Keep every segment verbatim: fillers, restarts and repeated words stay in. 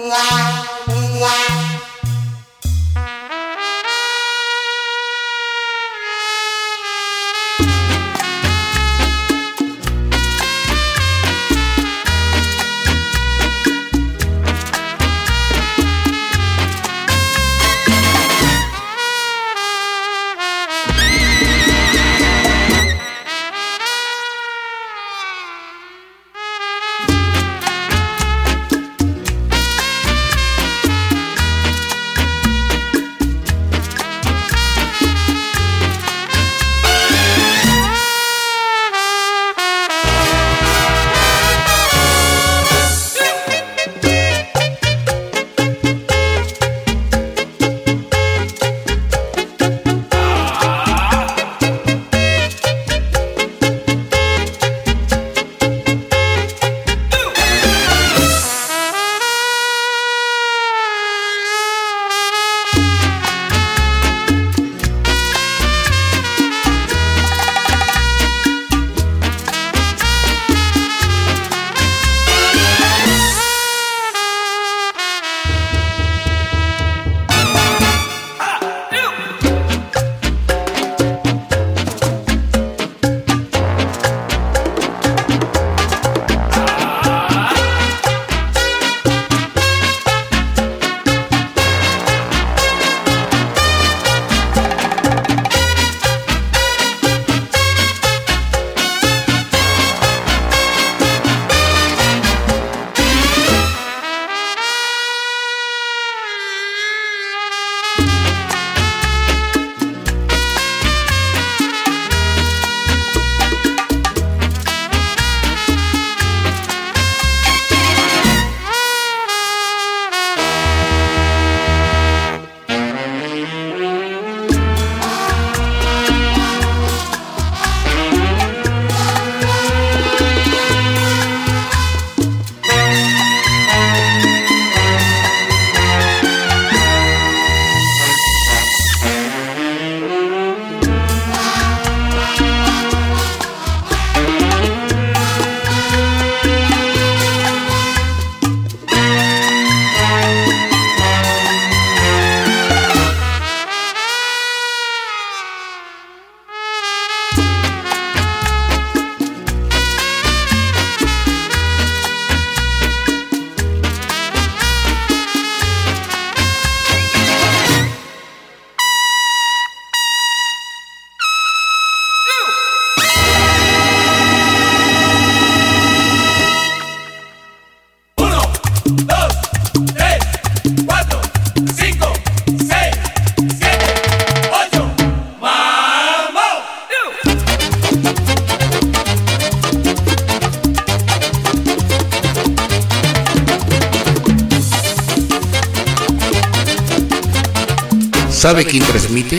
¿Sabe quién transmite?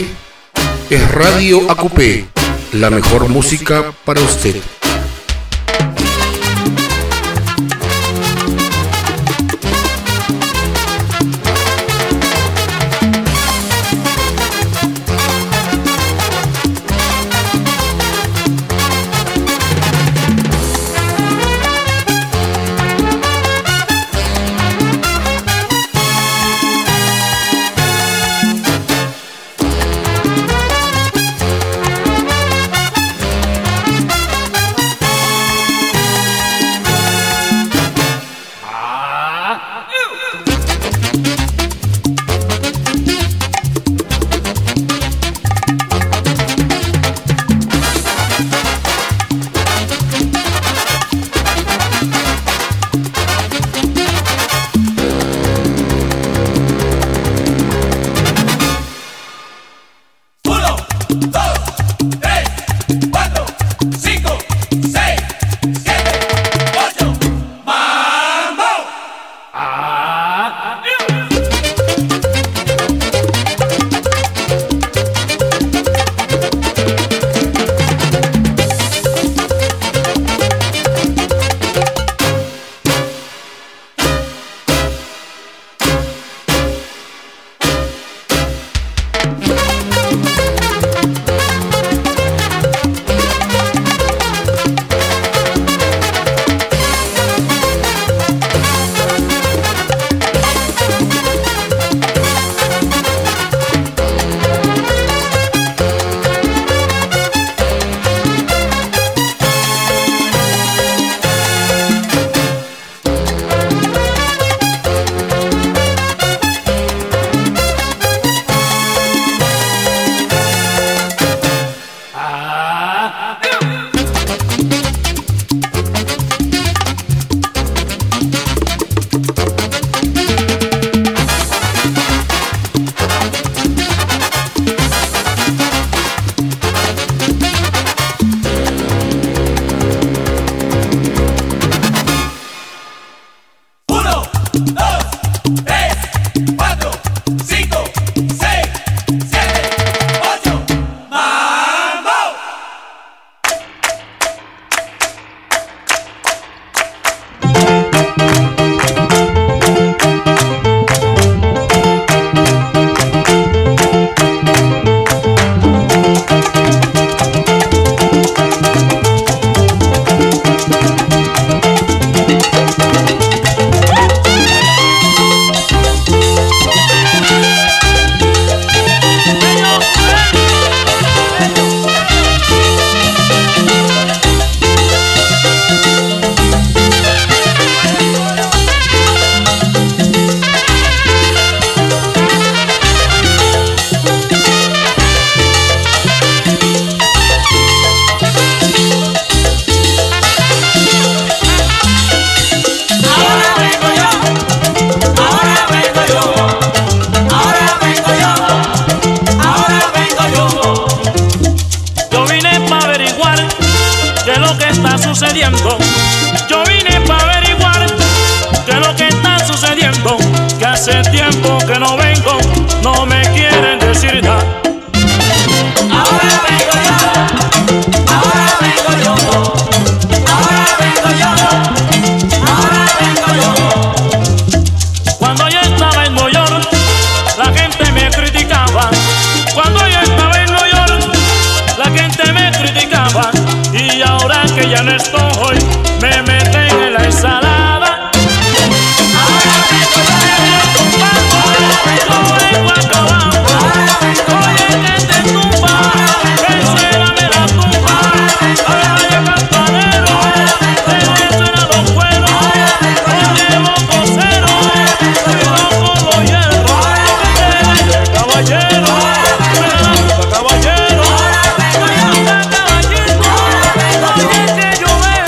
Es Radio A Q P, la mejor música para usted. hace tiempo que no vengo, no me quieren decir nada. Ahora vengo yo, ahora vengo yo, ahora vengo yo, ahora vengo yo. Cuando yo estaba en Nueva York, la gente me criticaba. Cuando yo estaba en Nueva York, la gente me criticaba. Y ahora que ya no estoy, me meten en la ensalada. Ahora vengo yo, Ahora vengo acabado. Oye, que te tumba, que suena me la tumba. Ahora yo campanero, que me suena los cueros. Oye, bococero, cuidado con los hierros. Oye, caballero, me la tumba, caballero. Anda, caballito, oye, que yo veo.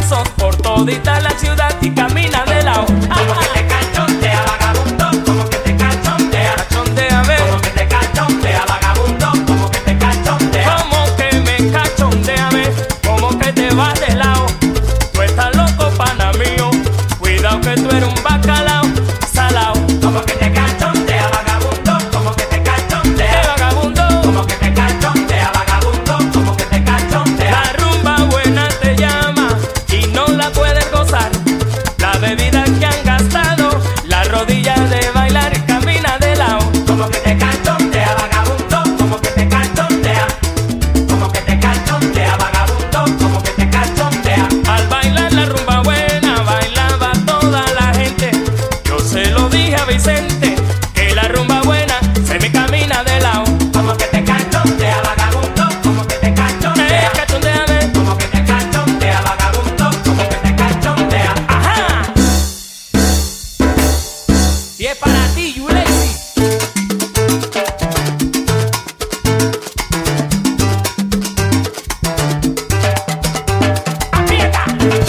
pasos por todita la ciudad y camina de lado. Como que te cachondea, vagabundo, como que te cachondea. Cachondea, ve. Como que te cachondea, vagabundo, como que te cachondea. Como que me cachondea, ve. Como que te vas de lado. Tú estás loco, pana mío. Cuidado que tú eres un bacalao salao. Como que te cachondea, vagabundo, como que te cachondea. Eh, vagabundo. Como que te cachondea, vagabundo, como que te cachondea. La rumba buena te llama y no la puedes gozar. La bebida que han gastado, la rodilla de bailar y camina de lado. Como que te cachondea, vagabundo, como que te cachondea. Como que te cachondea, vagabundo, como que te cachondea. Al bailar la rumba buena bailaba toda la gente. Yo se lo dije a Vicente que la rumba buena se me camina de lado. Como que te cachondea, vagabundo, como que te Eh, cachondea. cachondéame. Como que te cachondea, vagabundo, como que te cachondea. Ajá. Y es para ti, Yulesi. ¡Aprieta!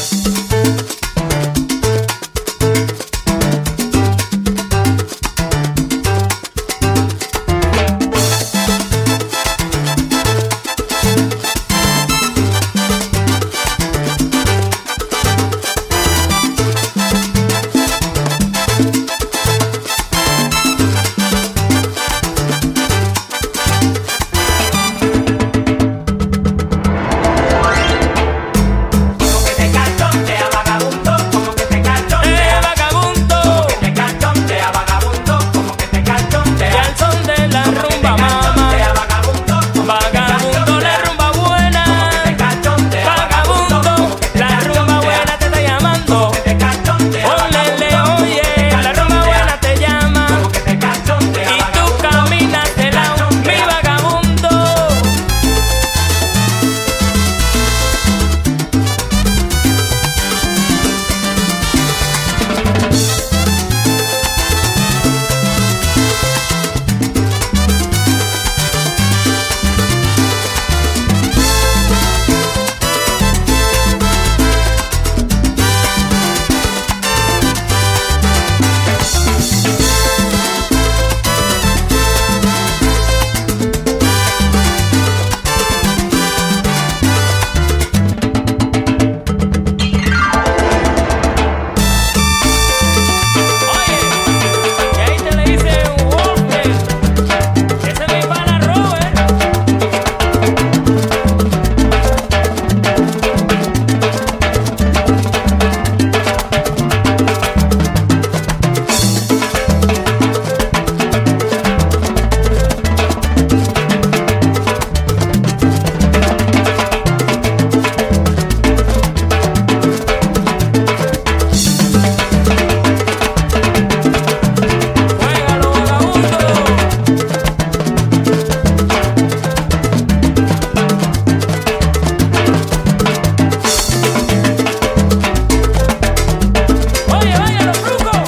Como que te cachondea, vagabundo, como que te Eh, cachondea. vagabundo. Te cachondea, vagabundo, como que te Y cachondea. al son de la rumba, mamá. Cachondea, vagabundo, como que te Vagabundo, la cachondea. rumba buena. Te cachondea, Vagabundo, como que te la rumba cachondea. buena te está llamando. Te cachondea, Olele, vagabundo, oye, la rumba buena te llama. como que te cachondea, Y tú vagabundo. caminas de lado, mi vagabundo. Oye, y ahí te le dice Walter. Ese es mi pana Robert. Juégalo, vagabundo. Oye, vaya los frucos.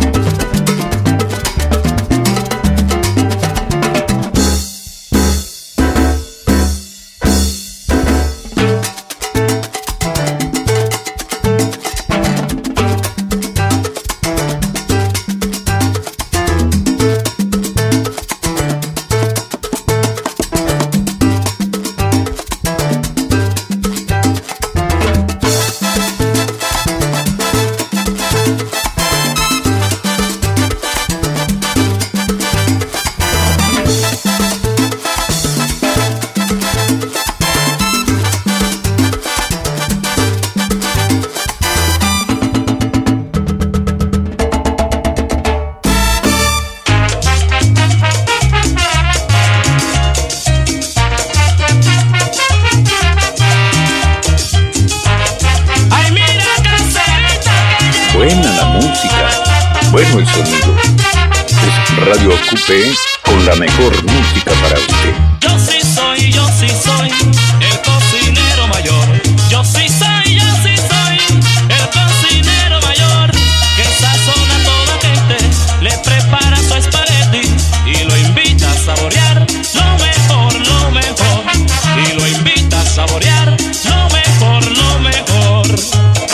Ay, mira, caserita que llegó. Buena la música, bueno el sonido. Es Radio Ocupe con la mejor música para usted. Yo sí soy, yo sí soy el cocinero mayor. Yo sí soy, yo sí soy el cocinero mayor. Que sazona a toda gente, le prepara su espagueti y lo invita a saborear lo mejor, lo mejor. Y lo invita a saborear lo mejor, lo mejor.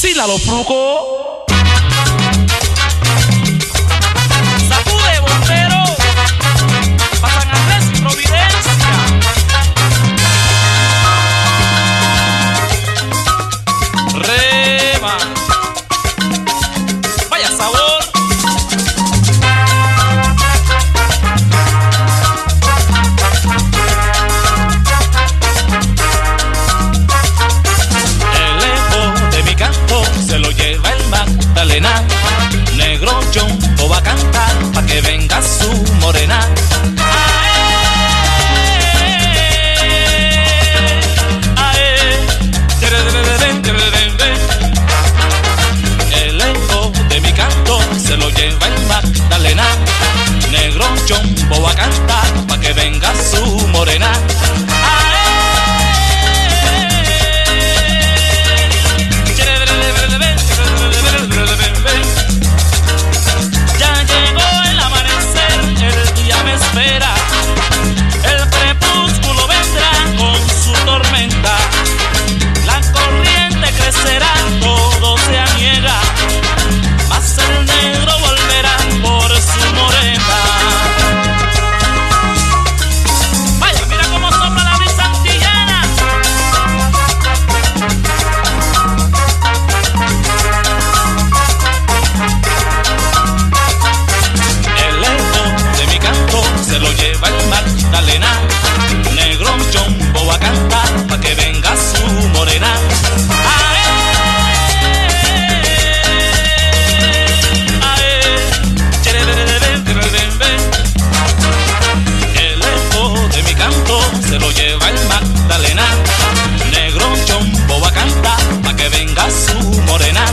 vacila los frucos. Sacude bombero, pa' San Andrés y Providencia. Rema, vaya sabor. El eco de mi canto se lo lleva el Magdalena. Negro Jumbo va a cantar pa' que venga su morena. El eco de mi canto se lo lleva el Magdalena. Negro Jumbo va a cantar pa' que venga su morena. Ya llegó el amanecer, el día me espera. El crepúsculo vendrá con su tormenta. La corriente crecerá, todo se aniega, mas el negro volverá por su morena. Vaya, mira cómo sopla la brisa antillana. El eco de mi canto se lo lleva el Magdalena. Negro Jumbo va a cantar pa' que venga su morena. El eco de mi canto se lo lleva el Magdalena. Negro Jumbo va a cantar pa' que venga su morena.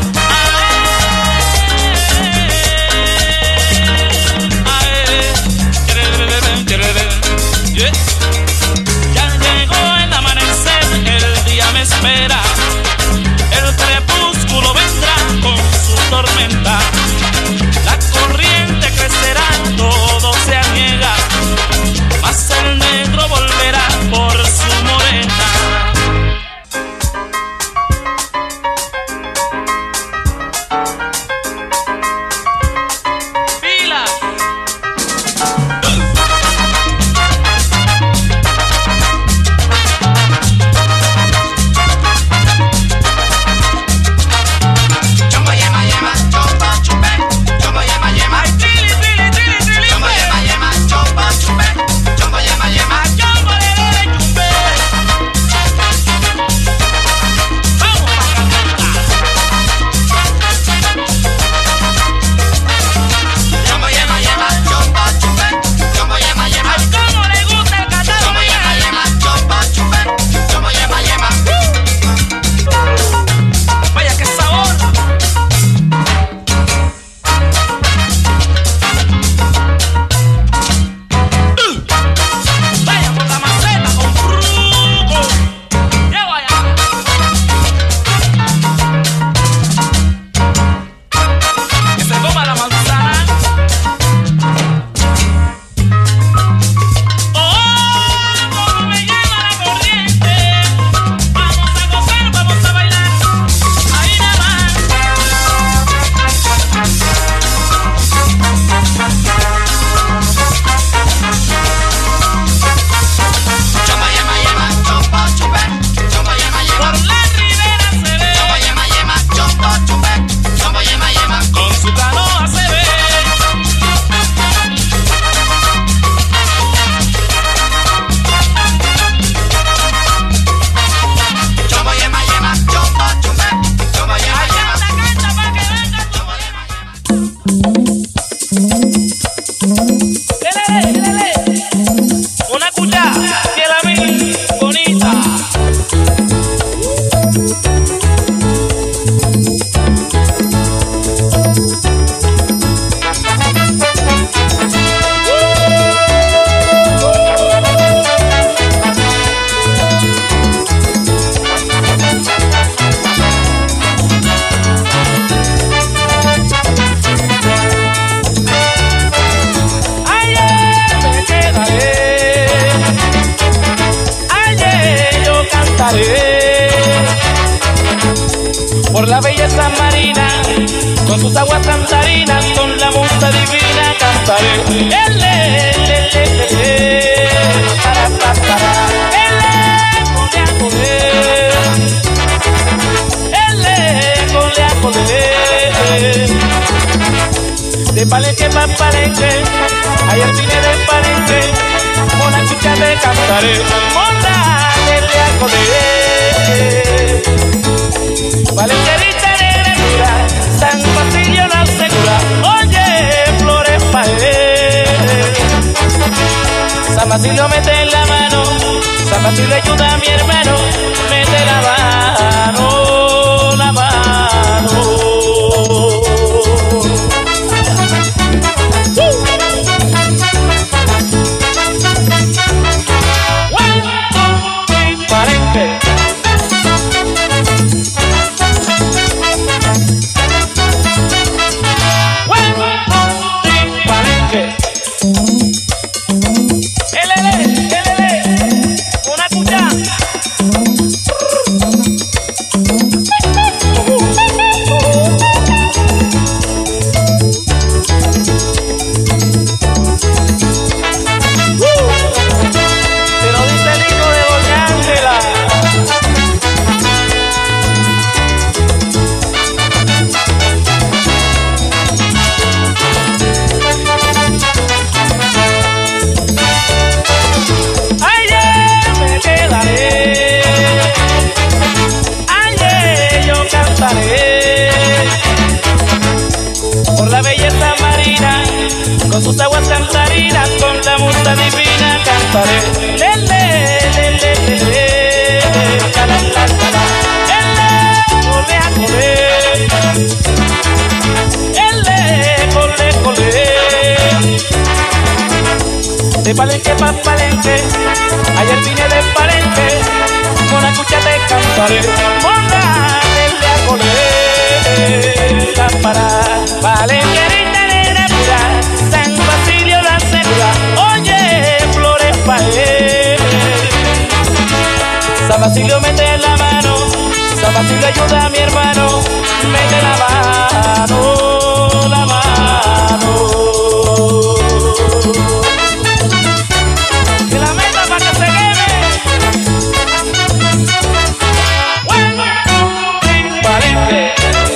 Ya llegó el amanecer, el día me espera. El crepúsculo vendrá con su tormenta. La corriente crecerá, todo se aniega, mas el negro volverá por su morena. ¡Pila! tus aguas cantarinas, con la musa divina cantaré. Ele, ele, ele, ele, para, para, para. Ele, cole, a, cole. Ele, cole, a, cole. De Palenque pa' Palenque, ayer vine de Palenque, mona escucha te cantaré, mona le acordé. Palenquerita negra mira, San Basilio la segura, oye flores pared. San Basilio mete la mano, San Basilio ayuda a mi hermano, mete la mano, la mano. Por la belleza marina, con tus aguas cantarinas, con la musa divina cantaré. Le, le, le, le, le, le, la, la, la, la, la. Ele, cole, a, cole. Ele, cole, cole. De Palenque pa' Palenque, ayer vine de Palenque, mona escucha te cantaré, mona le a, cole. La para Palenquerita negra pura, San Basilio la segura, oye flores pared. San Basilio mete la mano, San Basilio ayuda a mi hermano, mete la mano, la mano. Que la meta para que se queme. Palenque.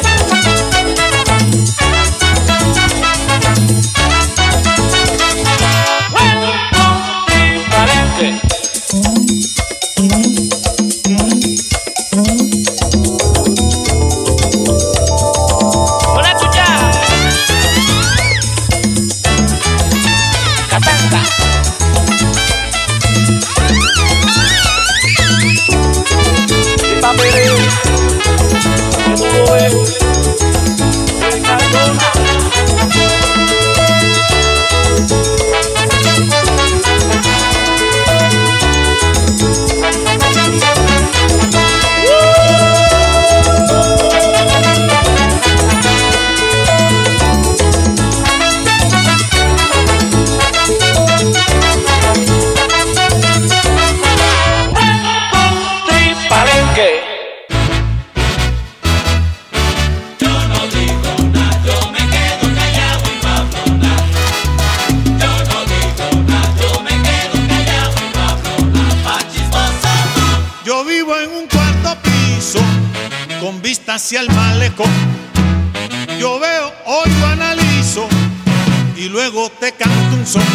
Hacia el malecón, yo veo, oigo, analizo y luego te canto un son.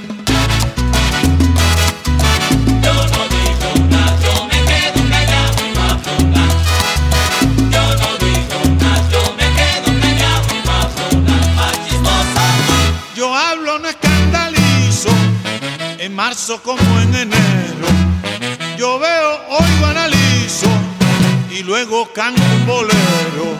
Yo no digo nada, yo me quedo callado y no hablo nada. Yo no digo nada, yo me quedo callado y no hablo nada. Más chismoso. Yo hablo, no escandalizo, en marzo como en enero. Yo veo, oigo, analizo y luego canto un bolero.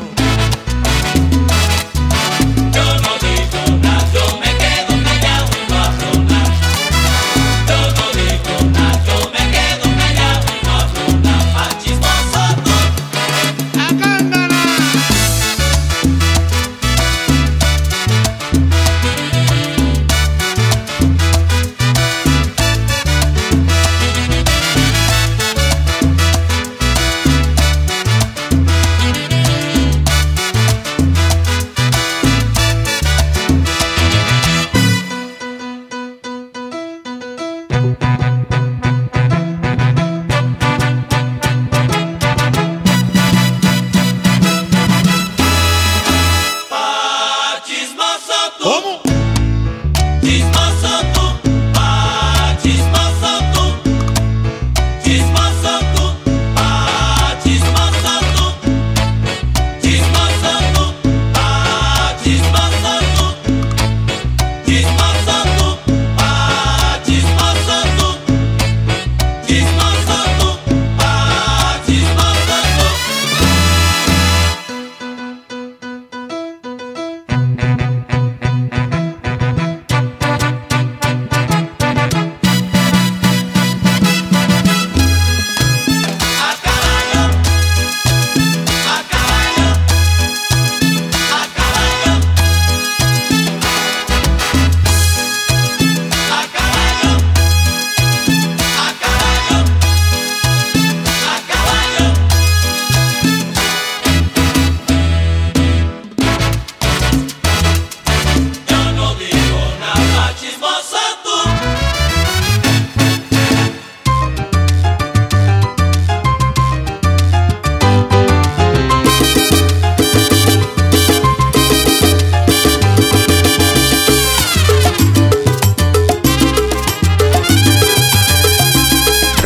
Yo no digo nada, yo me quedo callado y no hablo nada. Yo no digo nada, yo me quedo callado y no hablo nada. Más chismoso tú. Acá andan.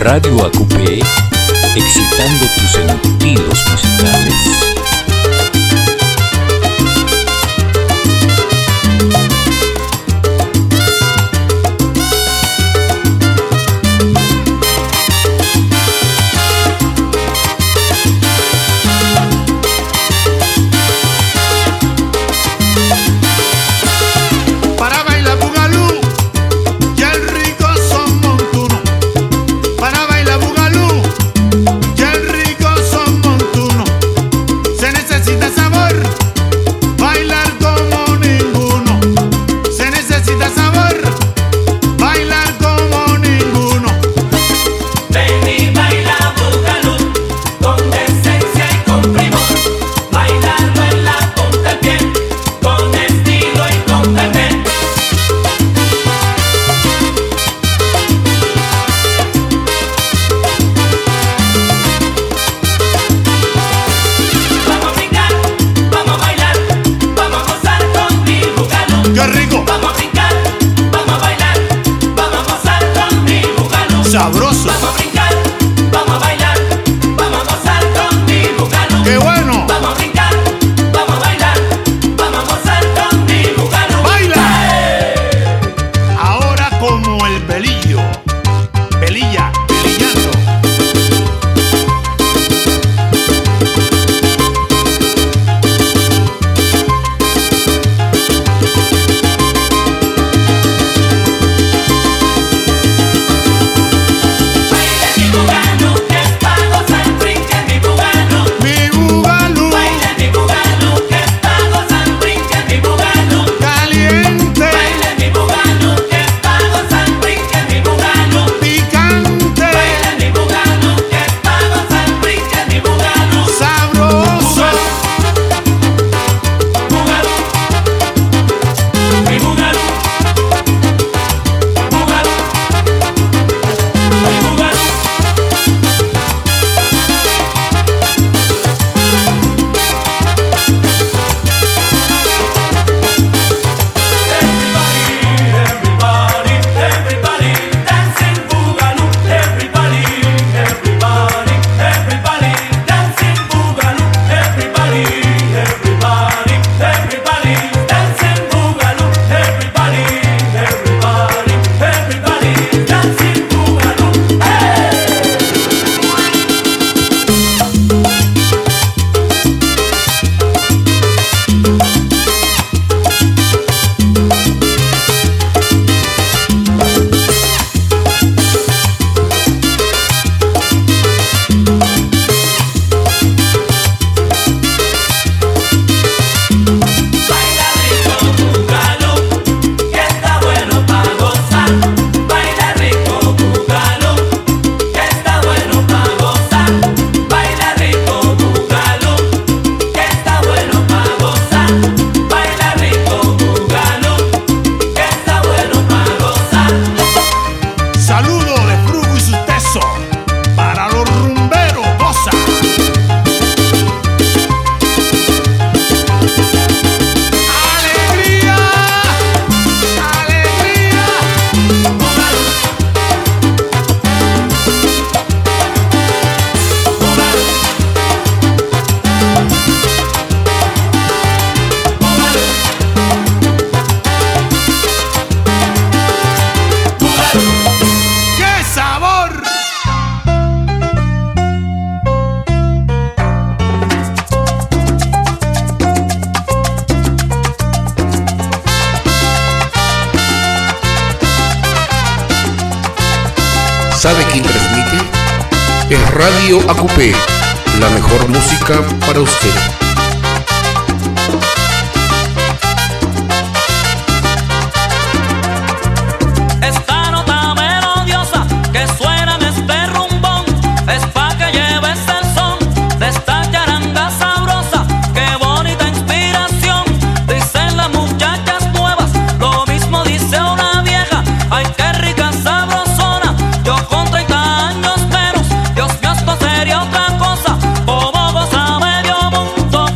Radio A Q P, excitando tus sentidos musicales. Sabroso. Vamos a brincar, vamos a bailar, vamos a gozar con mi bugalú. ¡Qué bueno! Vamos a brincar, vamos a bailar, vamos a gozar con mi bugalú. ¡Baila! Ahora como el pelillo. Pelilla, pelillando. ¿Sabe quién transmite? Es Radio A Q P, la mejor música para usted. Esta nota melodiosa que suena en este rumbón es pa' que lleves el son de esta charanga sabrosa. Qué bonita inspiración, dicen las muchachas nuevas, lo mismo dice una vieja. Ay, qué rica sabrosona, yo con treinta años menos, Dios mío, esto sería otra cosa. Como goza medio mundo.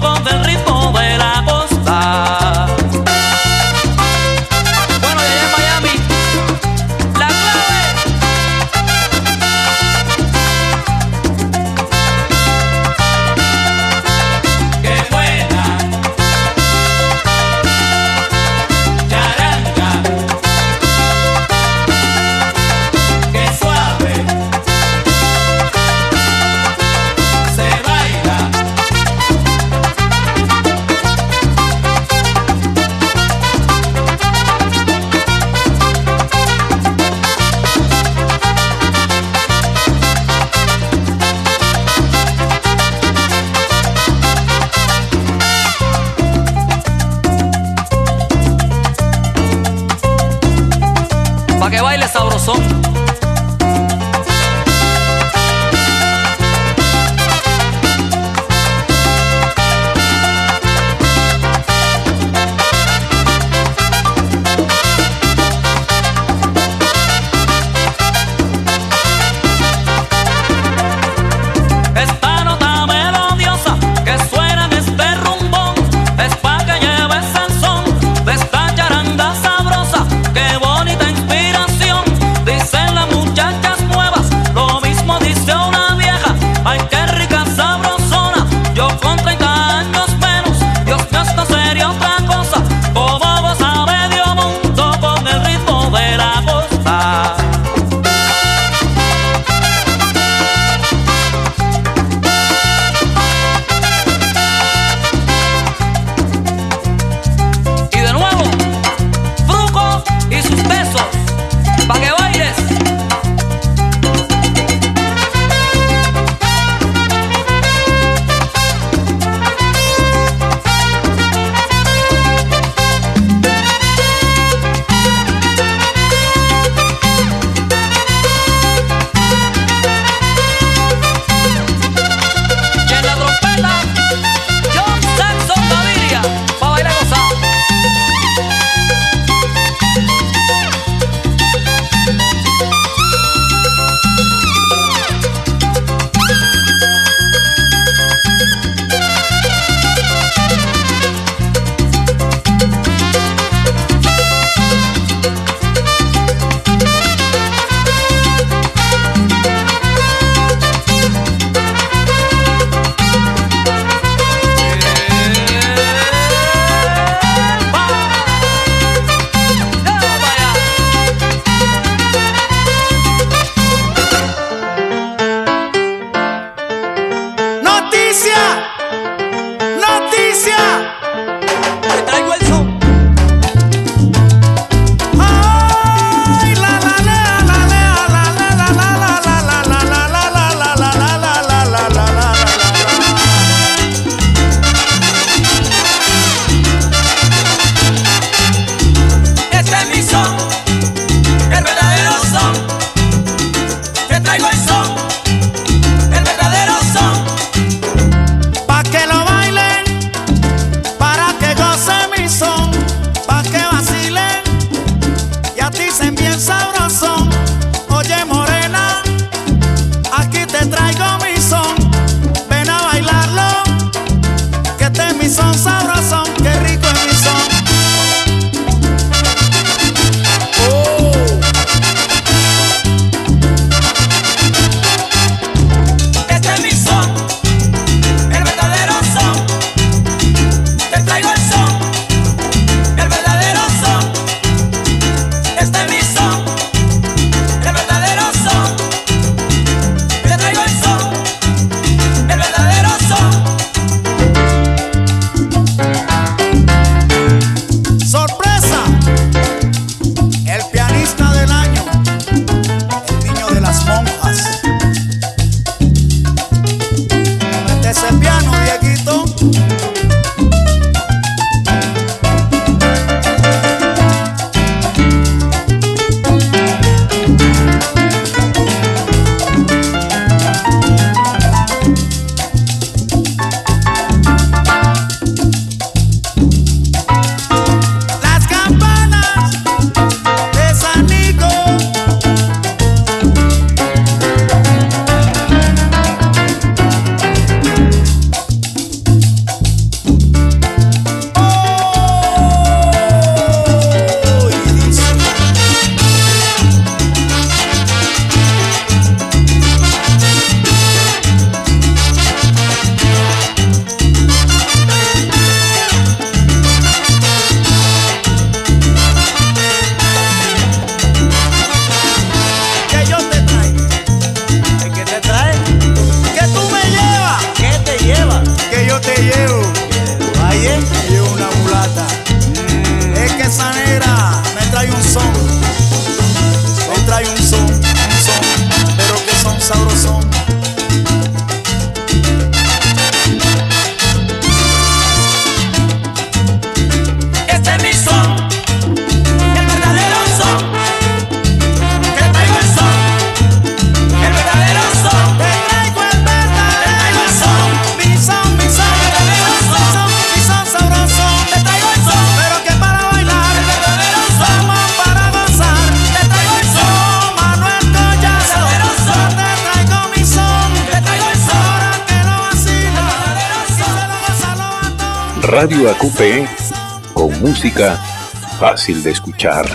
Radio A Q P con música fácil de escuchar.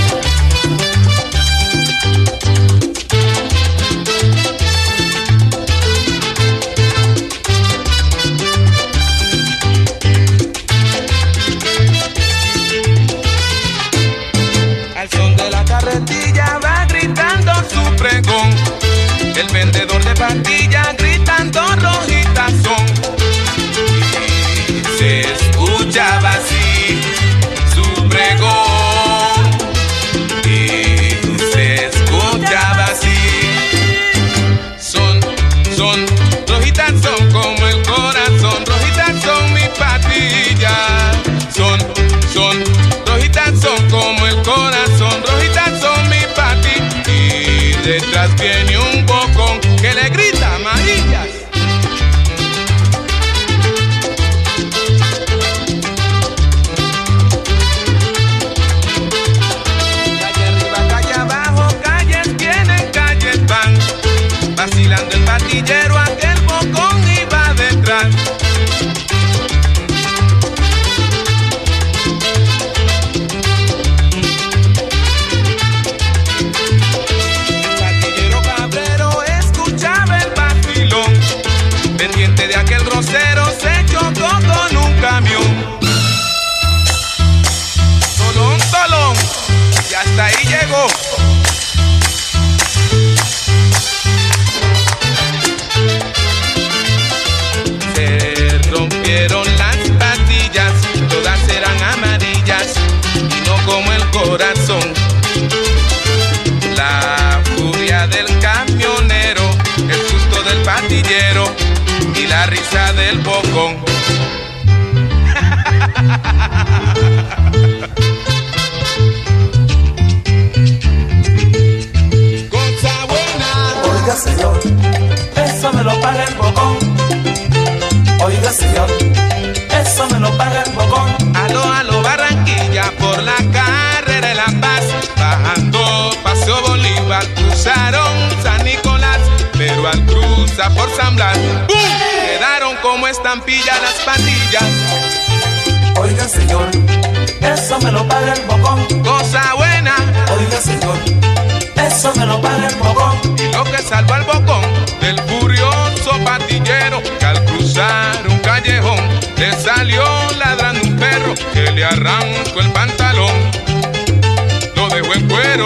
Al son de la carretilla va gritando su pregón. El vendedor de pastillas gritando rojitas son. Y se escuchaba así su pregón. Y se escuchaba así. Son, son, rojitas son como el corazón. Rojitas son mis pastillas. Son, son, rojitas son como el corazón. Rojitas son mis pastillas. Y detrás viene un bocón que le grita amarillas. Calle arriba, calle abajo, calles vienen, calles van. Vacilando el patillero, aquel bocón iba detrás. Pendiente de aquel grosero se chocó con un camión. Tolón, tolón, y hasta ahí llegó. Se rompieron las pastillas, todas eran amarillas y no como el corazón. La furia del camionero, el susto del patillero y la risa del bocón. Cosa buena. Oiga señor, eso me lo paga el bocón. Oiga señor, eso me lo paga el bocón. Aló, aló, Barranquilla por la carrera de La Paz. Bajando Paseo Bolívar, cruzaron San Nicolás. Pero al cruzar por San Blas, ¡pum!, quedaron como estampillas las pandillas. Oiga señor, eso me lo paga el bocón. Cosa buena. Oiga señor, eso me lo paga el bocón. Y lo que salvó al bocón del furioso patillero, que al cruzar un callejón le salió ladrando un perro que le arrancó el pantalón, lo dejó en cuero.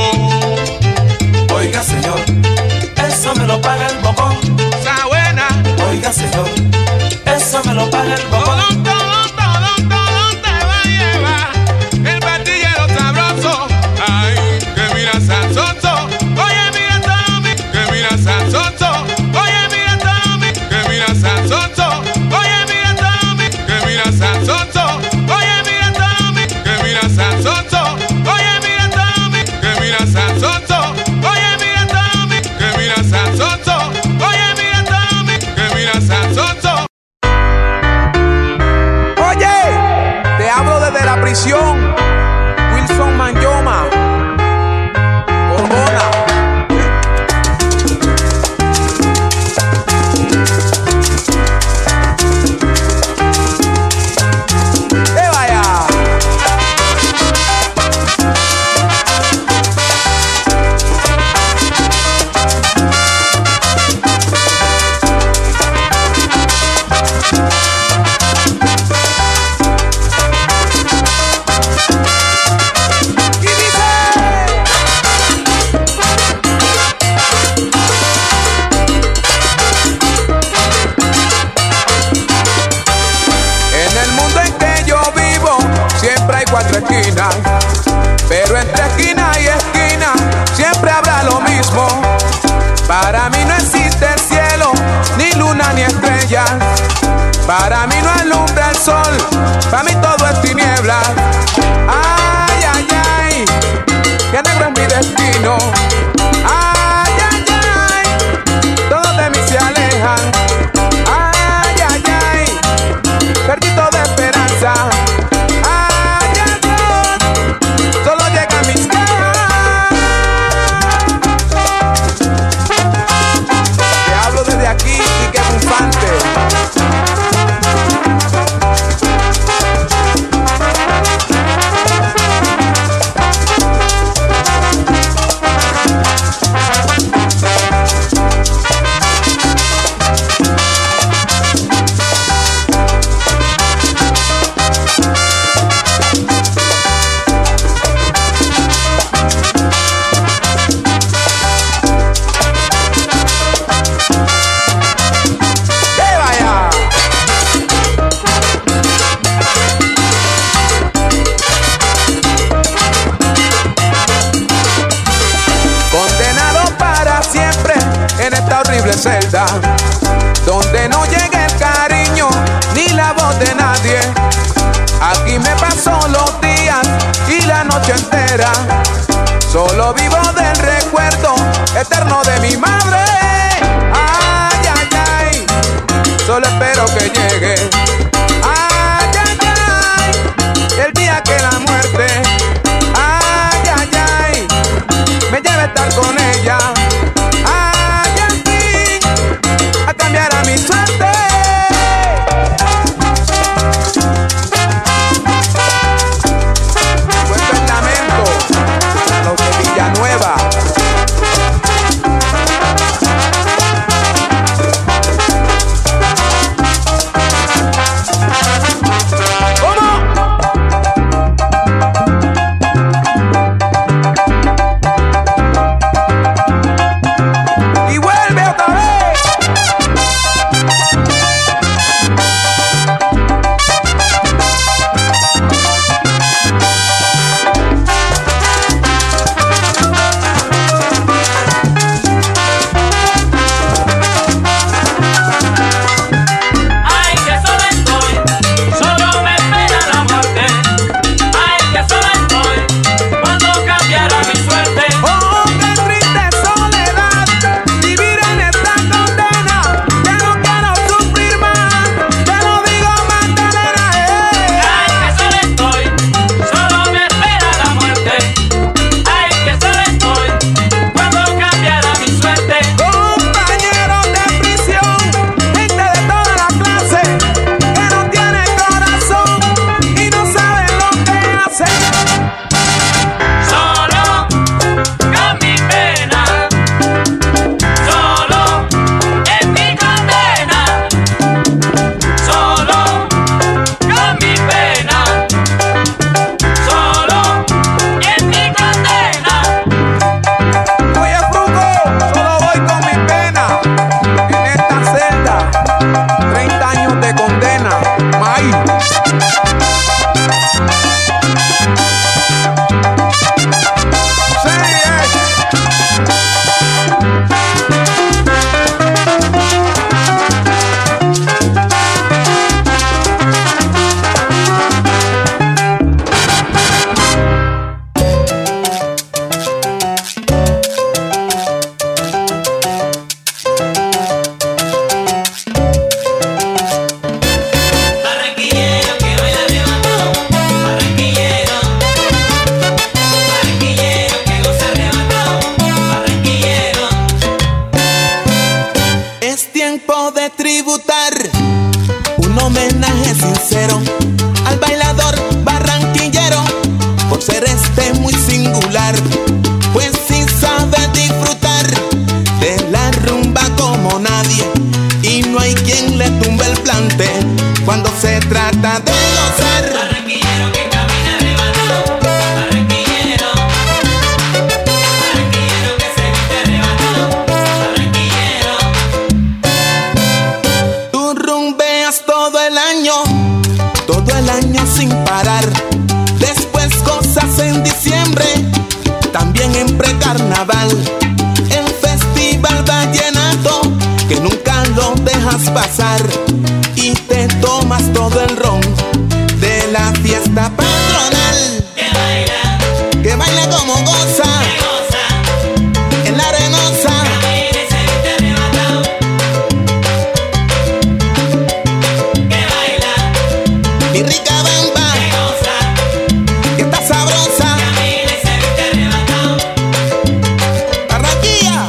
Oiga señor, eso me lo paga el bocón. Cosa buena. Oiga señor, eso me lo paga el bocón. Tolón, tolón, tolón, tolón te va a llevar el patillero sabroso. Ay, que mira Sansonso. Oye, mira Tommy, que mira Sansonso. Oye, mira Tommy, que mira Sansonso. Oye, mira Tommy, que mira Sansonso. Oye, mira Tommy, que mira Sansonso. Oye, mira Tommy, que mira Sansonso. Oye, mira Tommy, que mira Sansonso. Oye, mira Tommy, que mira Sansonso. Oye, te hablo desde la prisión, Wilson Manyoma, Gorgona. ¡Eh, vaya! Y dice: en el mundo en que yo vivo siempre hay cuatro esquinas, pero entre esquina y esquina siempre habrá lo mismo. Para mí no existe el cielo, ni luna ni estrellas. Para mí no alumbra el sol, para mí todo es tinieblas. Ay, ay, ay, que negro es mi destino. Ay, ay, ay, todos de mí se alejan. Ay, ay, ay, perdí toda esperanza. Ay, ay, Dios, solo llega a mis caras. Te hablo desde aquí y que bufante. en esta horrible celda, donde no llega el cariño ni la voz de nadie. Aquí me paso los días y la noche entera, solo vivo del recuerdo eterno de mi madre. Ay, ay, ay, solo espero que llegue. Ay, ay, ay, el día que la muerte, ay, ay, ay, me lleve a estar con ella. Ay, al fin, a cambiar a mi suerte. Nueva. Y vuelve otra vez. Cuando se trata de gozar, barranquillero que camina arrebatado, barranquillero, barranquillero que se viste arrebatado, barranquillero. Tú rumbeas todo el año, todo el año sin parar. Después gozas en diciembre, también en precarnaval, en festival vallenato que nunca lo dejas pasar. Y te tomas todo el ron de la fiesta patronal. Que baila, que baila como goza, que goza en la arenosa. Camina y se viste arrebatado. Que baila, mi rica bamba, que goza, que está sabrosa. Camina y se viste arrebatado. Barranquilla.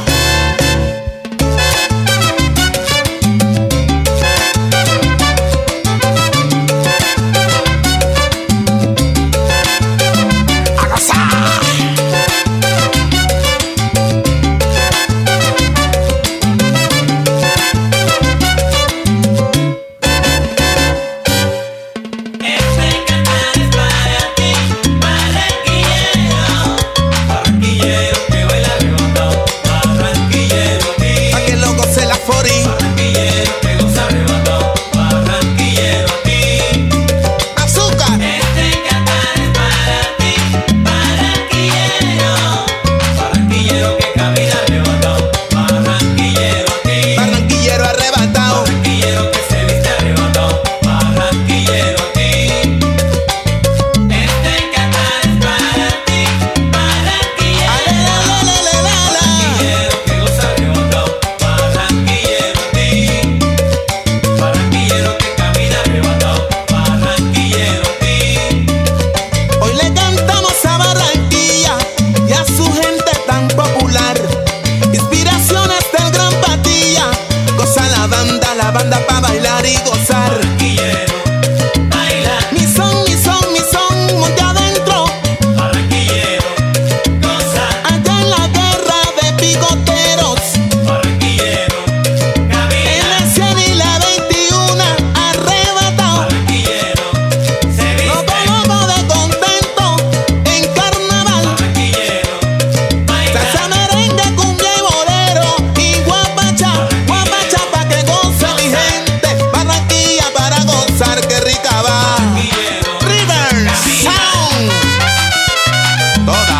banda pa' bailar y gozar. Barranquillero, baila. Mi son, mi son, mi son, monte adentro. Barranquillero, goza. Allá en la guerra de picoteros. Barranquillero, En camina. la cien y la veintiuno arrebatado. Barranquillero, se Loco, viste. loco de contento en carnaval. Barranquillero, baila. Salsa, merengue, cumbia y bolero y guapacha, guapacha pa' que goce mi gente. Barranquilla para gozar, que rica va. Barranquillero, River Sound. Toda.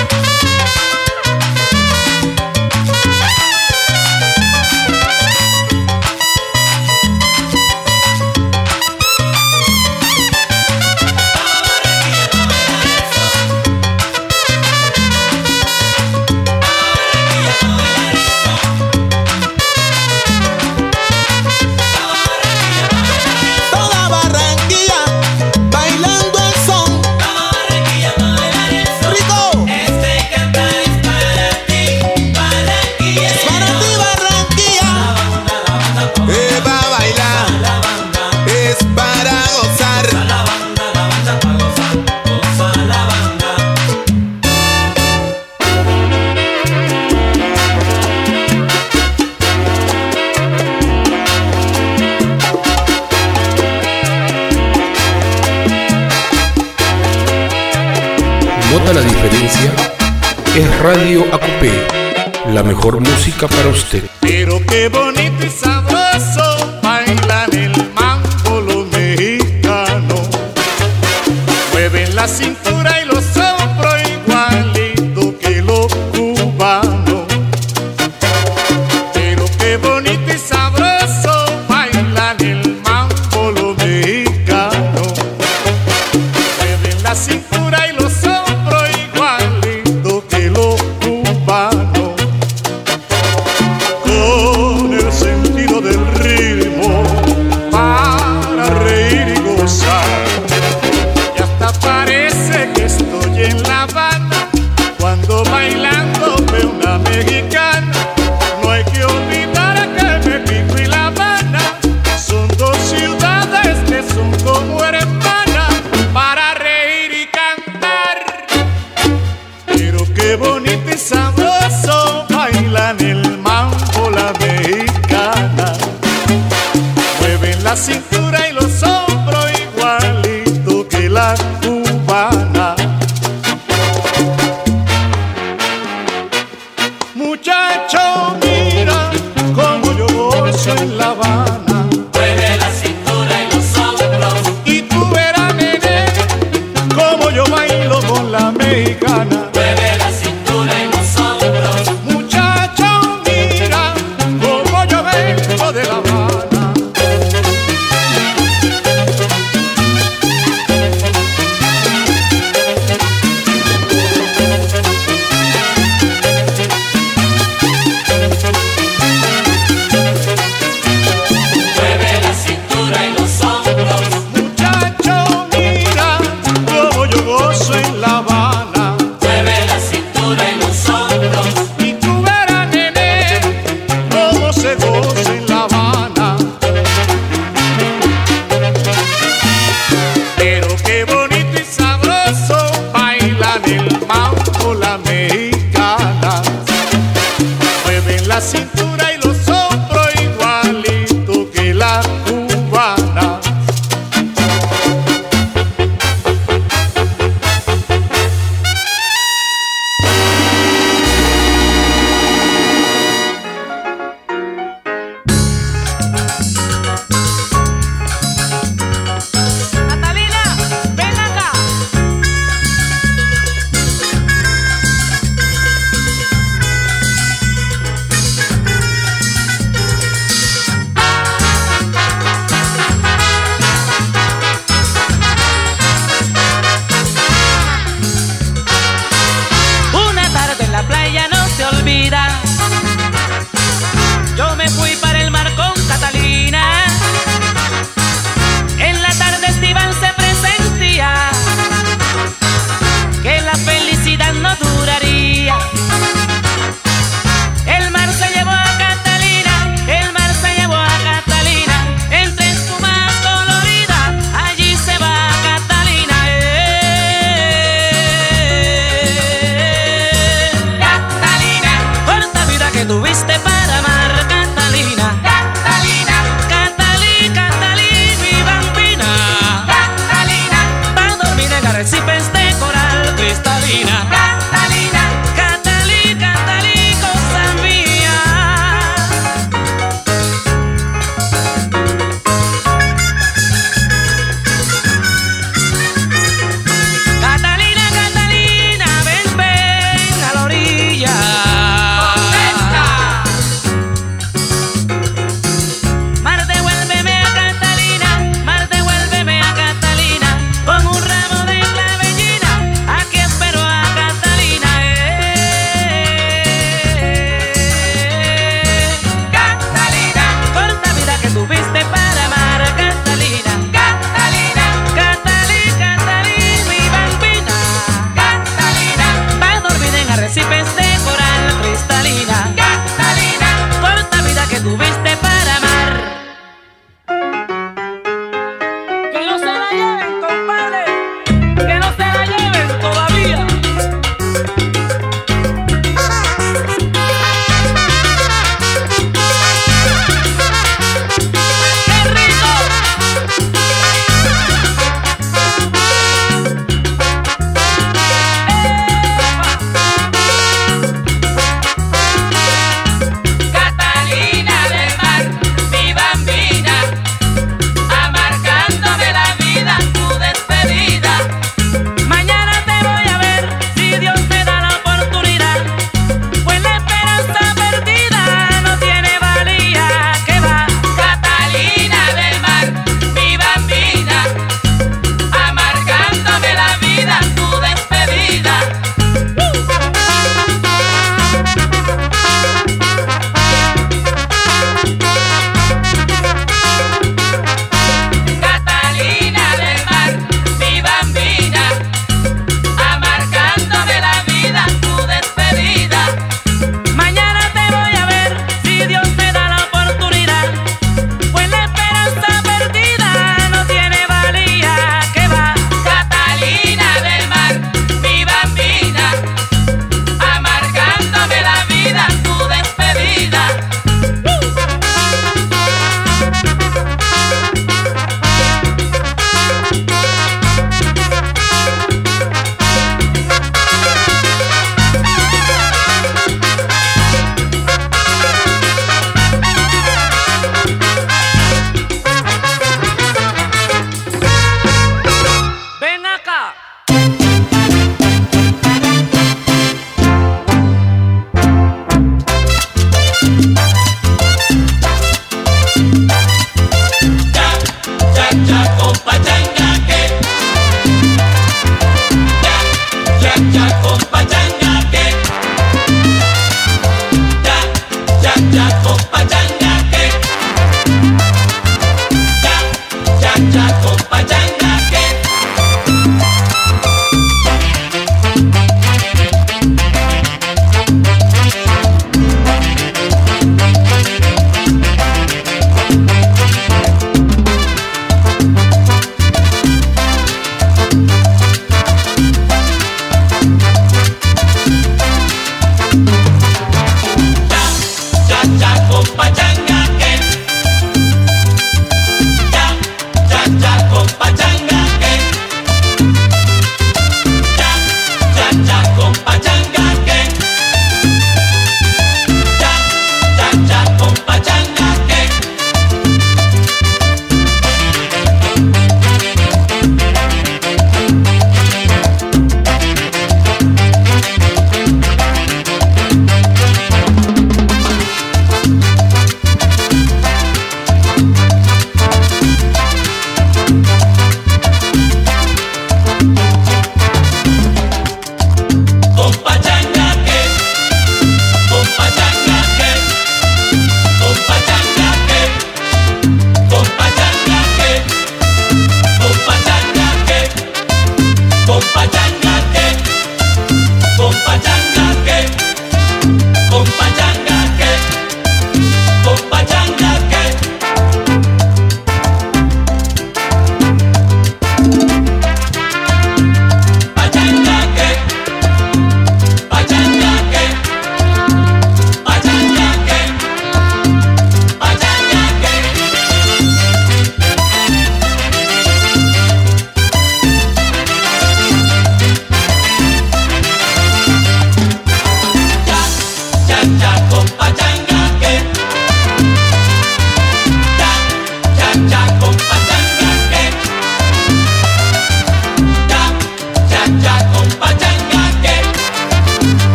Toda Barranquilla bailando el son. Barranquilla, bailar el son. Rico. Este cantar es para ti, Barranquilla. Es para ti, Barranquilla. Es para bailar. La banda, Es para gozar. la banda, la banda pa' gozar, goza la banda. ¿Nota la diferencia? Es Radio A Q P, la mejor música para usted. Pero qué bonito y sabroso bailan el mambo los mexicanos. Mueven la cintura y los hombros igualito que los cubanos. Pero qué bonito y sabroso bailan el mambo los mexicanos. Mueven la cintura y los hombros igualito que los cubanos. Con el sentido del ritmo para reír y gozar. Y hasta parece que estoy en La Habana cuando bailando veo una mexicana. No hay que olvidar que México y La Habana son dos ciudades que son como hermanas para reír y cantar. Pero qué bonito y sabroso bailan el mambo la mexicana. Mueven la cintura y los hombros igualito que la cubana. Muchacho, mira cómo yo gozo en La Habana. Mueve la cintura y los hombros. Y tú verás, nene, cómo yo bailo con la mexicana. Mueve la cintura y los hombros. Muchacho, mira cómo yo vengo de La Habana. Mueve la cintura y los hombros. Muchacho, mira cómo yo gozo en La Habana. Mueve la cintura y los hombros. Y tú verás, nene, cómo se goza en La Habana. Pero qué bonito y sabroso bailan el mambo la mexicana. Mueven la cintura y los hombros igualito que la cubana. Catalina, ven acá.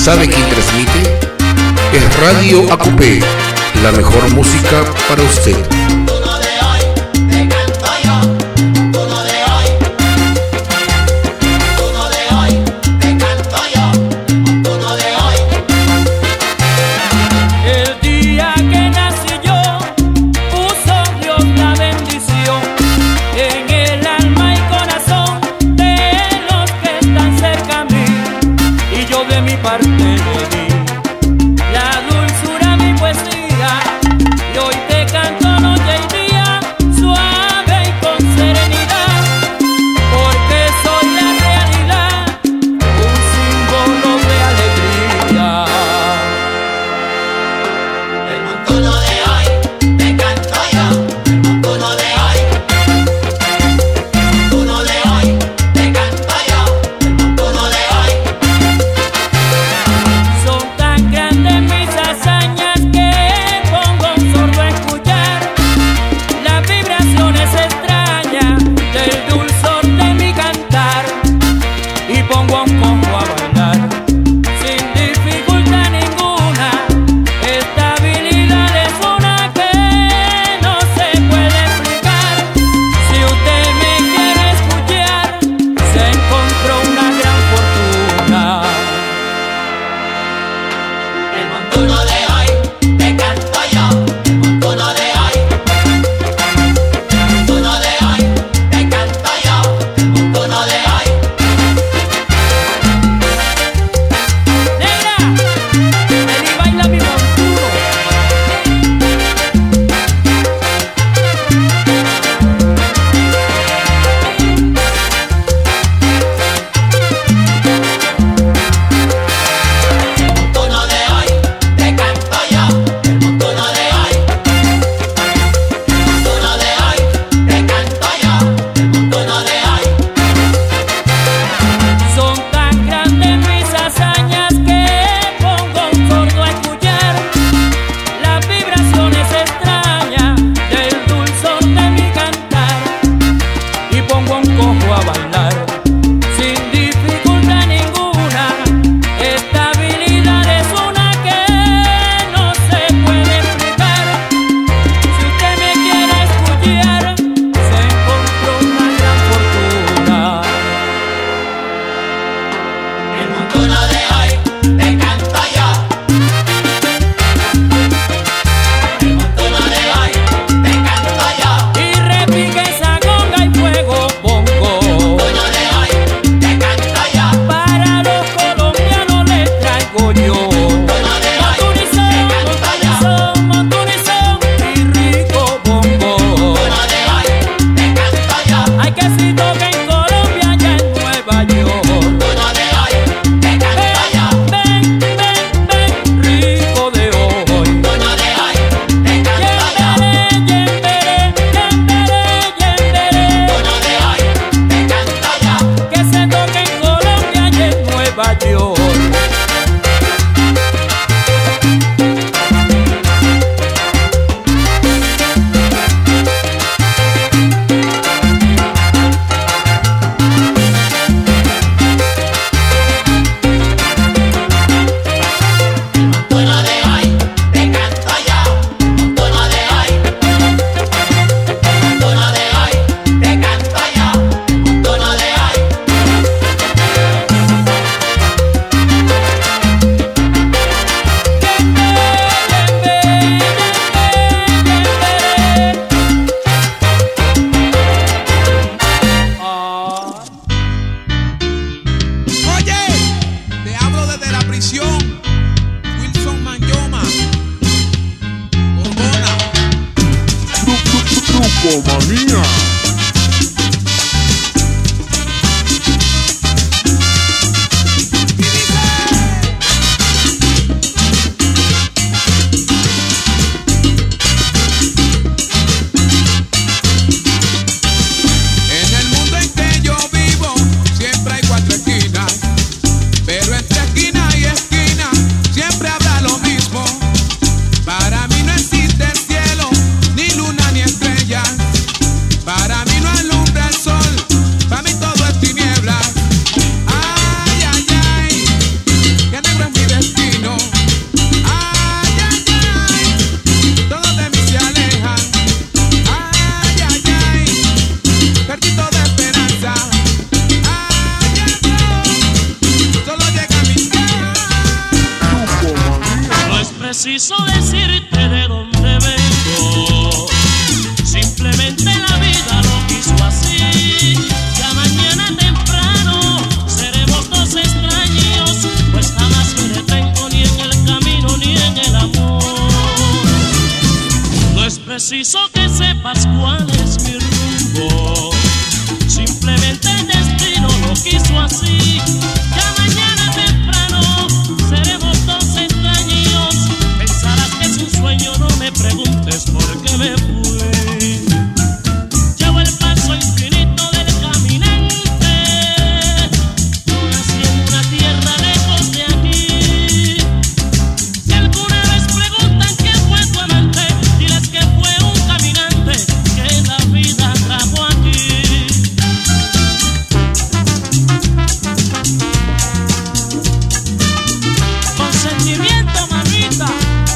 ¿Sabe quién transmite? Es Radio A Q P, la mejor música para usted. Uno de hoy, te canto yo. Uno de hoy, uno de hoy, te canto yo. Uno de hoy. El día que nací yo, puso Dios la bendición en el alma y corazón de los que están cerca a mí, y yo de mi parte le di la dulzura, mi poesía, y hoy te canto noche y día, suave y con serenidad, porque soy la realidad, un símbolo de alegría. El montuno de hoy, te canto yo. El montuno de hoy, el montuno de hoy, te canto yo. El montuno de hoy. Son tan grandes mis hazañas que pongo un sordo a escuchar las vibraciones extrañas del dulzor de mi cantar, y pongo a un cojo a bailar sin dificultad ninguna. Esta habilidad es una que no se puede explicar. Si usted me quiere escuchar, se encontró una gran fortuna. El montuno de hoy, te canto yo. El montuno de hoy, el montuno de hoy, te canto yo. El montuno de hoy. Negra, ven y baila mi montuno. El montuno de hoy, te canto yo. El montuno de hoy, el montuno de hoy, te canto yo. El montuno de hoy. Son tan grandes mis hazañas que pongo un sordo a escuchar las vibraciones extrañas del dulzor de mi cantar, y pongo a un cojo a bailar sin dificultad ninguna. Esta habilidad es una que no se puede explicar. Si usted me quiere escuchar, se encontró una gran fortuna. El montuno de hoy, te canto yo. El montuno de hoy, te canto yo. Y repique esa conga y fuego bongo. Montuno de hoy, te canto yo. Para los colombianos les traigo yo. Montuno de hoy, te canto yo. Montunizón, montunizón y rico bongo. Montuno de hoy, te canto yo. Hay que si toca en Colombia, allá en Nueva York. Montuno de hoy, te canto yo. Ven, ven, ven, rico de hoy. Montuno de hoy, te canto yo. Yembere, yembere, yembere, yembere. Montuno de hoy, te canto yo. Que se toque en Colombia, allá en Nueva York. Montuno de hoy, te canto yo. Montuno de hoy, montuno de hoy, te canto yo. Montuno de hoy. Oye, te hablo desde la prisión. Wilson Manyoma. Borbona. Truco manía. En el mundo en que yo vivo, siempre hay cuatro esquinas. Pero entre esquina y esquina, siempre habrá lo mismo. Para mí no existe cielo, ni luna, ni estrella. preciso que sepas cuál es mi rumbo. Simplemente el destino lo quiso así. Ya mañana temprano seremos dos extraños. Pensarás que es un sueño, no me preguntes por qué me fui. Llevo el paso infinito del caminante. Yo nací en una tierra lejos de aquí. Si alguna vez preguntan quién fue tu amante, diles que fue un caminante que la vida trajo aquí. Con sentimiento, mamita.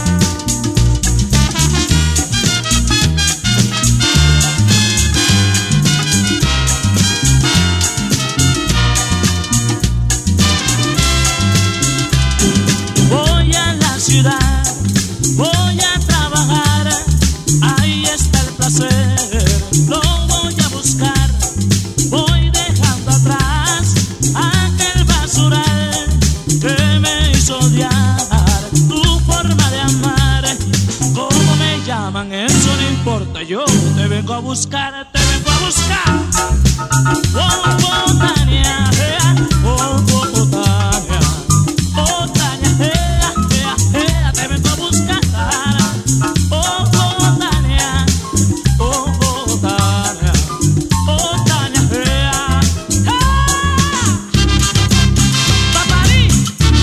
Voy a la ciudad, voy a trabajar, ahí está el placer, lo voy a buscar. Voy dejando atrás aquel basural que me hizo odiar tu forma de amar. ¿Cómo me llaman? Eso no importa, yo te vengo a buscar, te vengo a buscar. Oh, oh, Tania, eh, oh, oh, Tania. Oh, Tania, ea, ea, ea, te vengo a buscar. Oh, oh, Tania, oh, oh, Tania, oh, Tania, ea, ea. Paparí.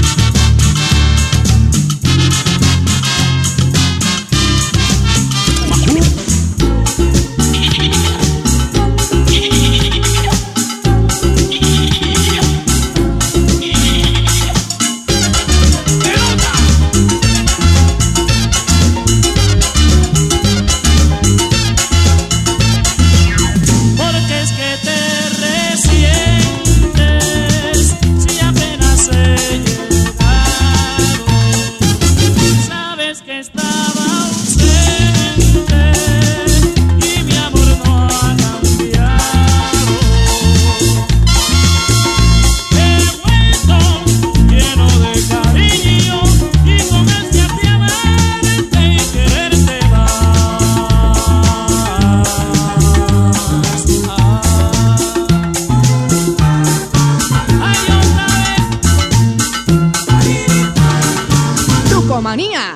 Porque es que te resientes si apenas he llegado. Sabes que estaba ausente y mi amor no ha cambiado. He vuelto lleno de cariño y comencé a amarte y quererte más. Ay, otra vez. Tucomanía.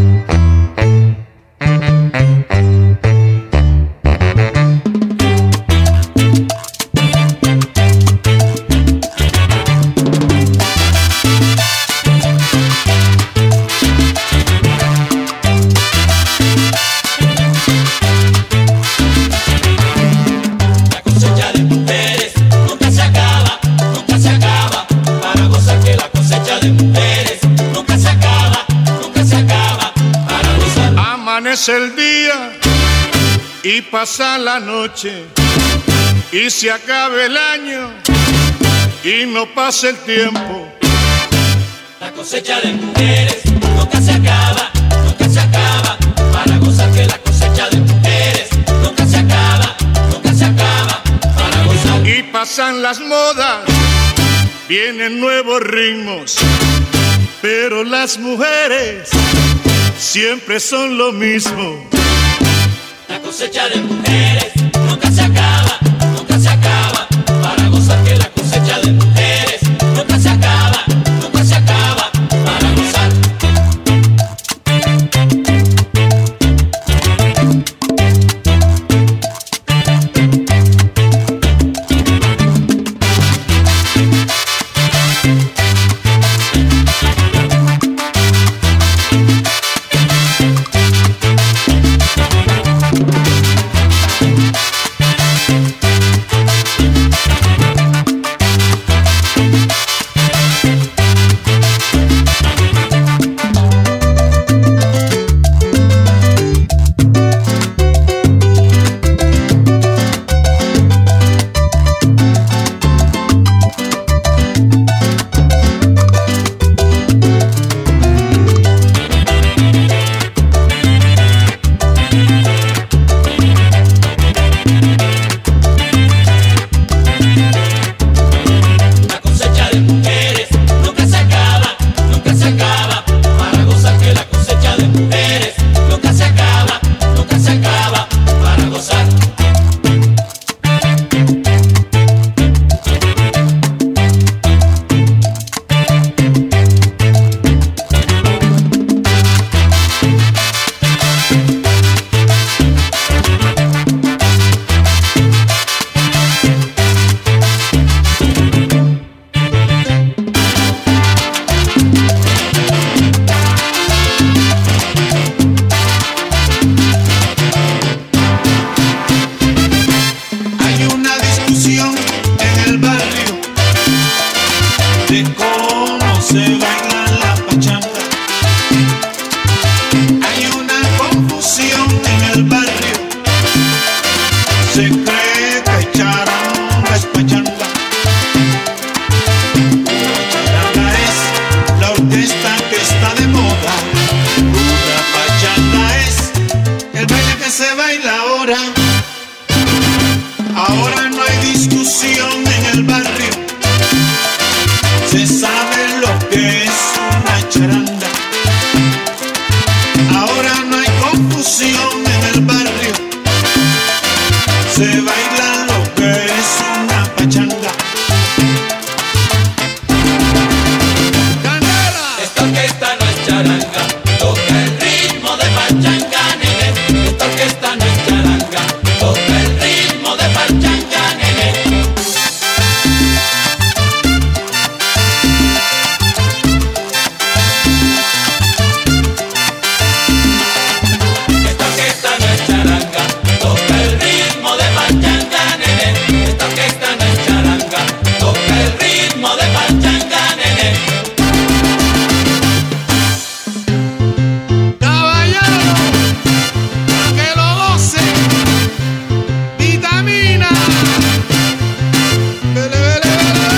La cosecha de mujeres nunca se acaba, nunca se acaba. Para gozar que la cosecha de mujeres nunca se acaba, nunca se acaba. Para gozar. Amanece el día y pasa la noche y se acaba el año y no pasa el tiempo. La cosecha de mujeres nunca se acaba, nunca se acaba. Para gozar que la cosecha de mujeres nunca se acaba, nunca se acaba. Para gozar. Y pasan las modas, vienen nuevos ritmos, pero las mujeres siempre son lo mismo. La cosecha de mujeres nunca se acaba, nunca se acaba. Para gozar que la cosecha de mujeres nunca se acaba, nunca se acaba. Para gozar. confusión en el barrio. Se cree que charanga es pachanga. Charanga es la orquesta que está de moda. Una pachanga es el baile que se baila ahora. Ahora no hay discusión en el barrio. Se sabe lo que es una charanga. Ahora no hay confusión en el barrio. Se baila lo que es una pachanga. ¡Candela! Esta orquesta no es charanga, toca el ritmo de pachanga, nene. Esta orquesta no es charanga, toca el ritmo de pachanga, nene. Esta orquesta no es charanga, toca el ritmo de pachanga, nene. Esta orquesta no es charanga, toca el ritmo de pachanga, nene. Caballero, pa' que lo goce, vitamina. Vele, vele, vele.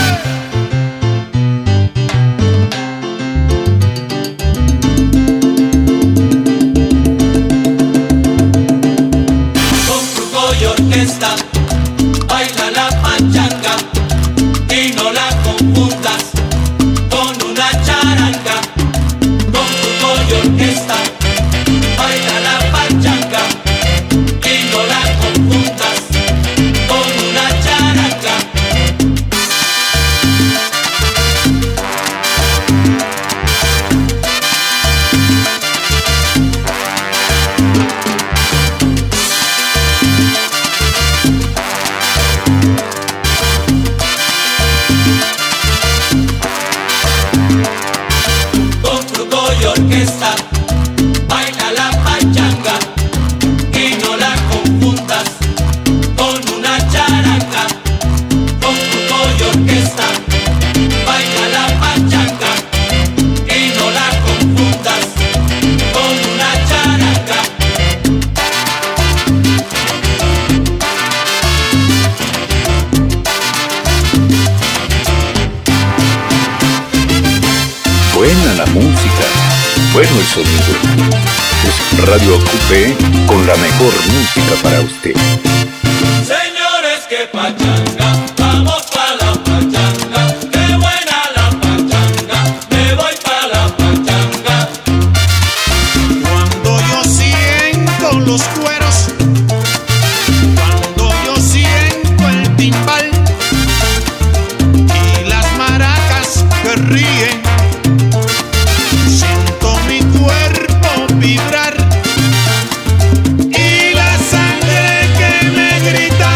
Con truco y orquesta, baila la pachanga y no la confundas con una charanga. Con truco y orquesta, baila la pachanga y no la confundas con una charanga. Con truco y orquesta, baila la pachanga y no la confundas con una charanga. Con truco y orquesta, baila la pachanga y no la confundas con una charanga. Buena la música, bueno el sonido. Es Radio Acupé con la mejor música para usted. Señores, que pachanga, vamos pa' la pachanga. Qué buena la pachanga, me voy pa' la pachanga. Cuando yo siento los cueros, cuando yo siento el timbal y las maracas que ríen, siento mi cuerpo vibrar y la sangre que me grita,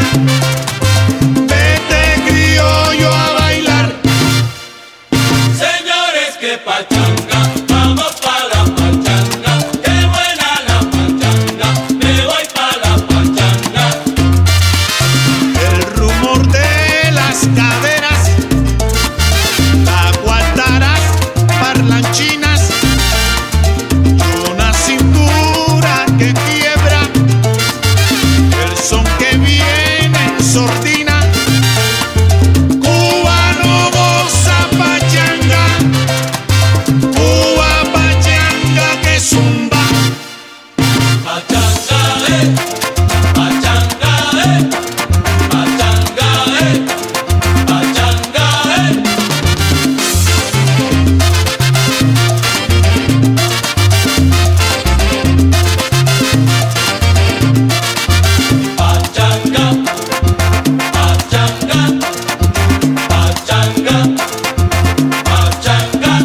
vete criollo a bailar. Señores, que pachanga, vamos pa' la pachanga. Qué buena la pachanga, me voy pa' la pachanga. El rumor de las caderas, aguantarás parlanchinas y una cintura que quiebra, el son que viene en sordina. Cubano goza pachanga, Cuba pachanga que zumba. Pachanga, eh, pachanga, eh, pachanga, eh, pachanga, eh. Pachanga, pachanga, pachanga, pachanga.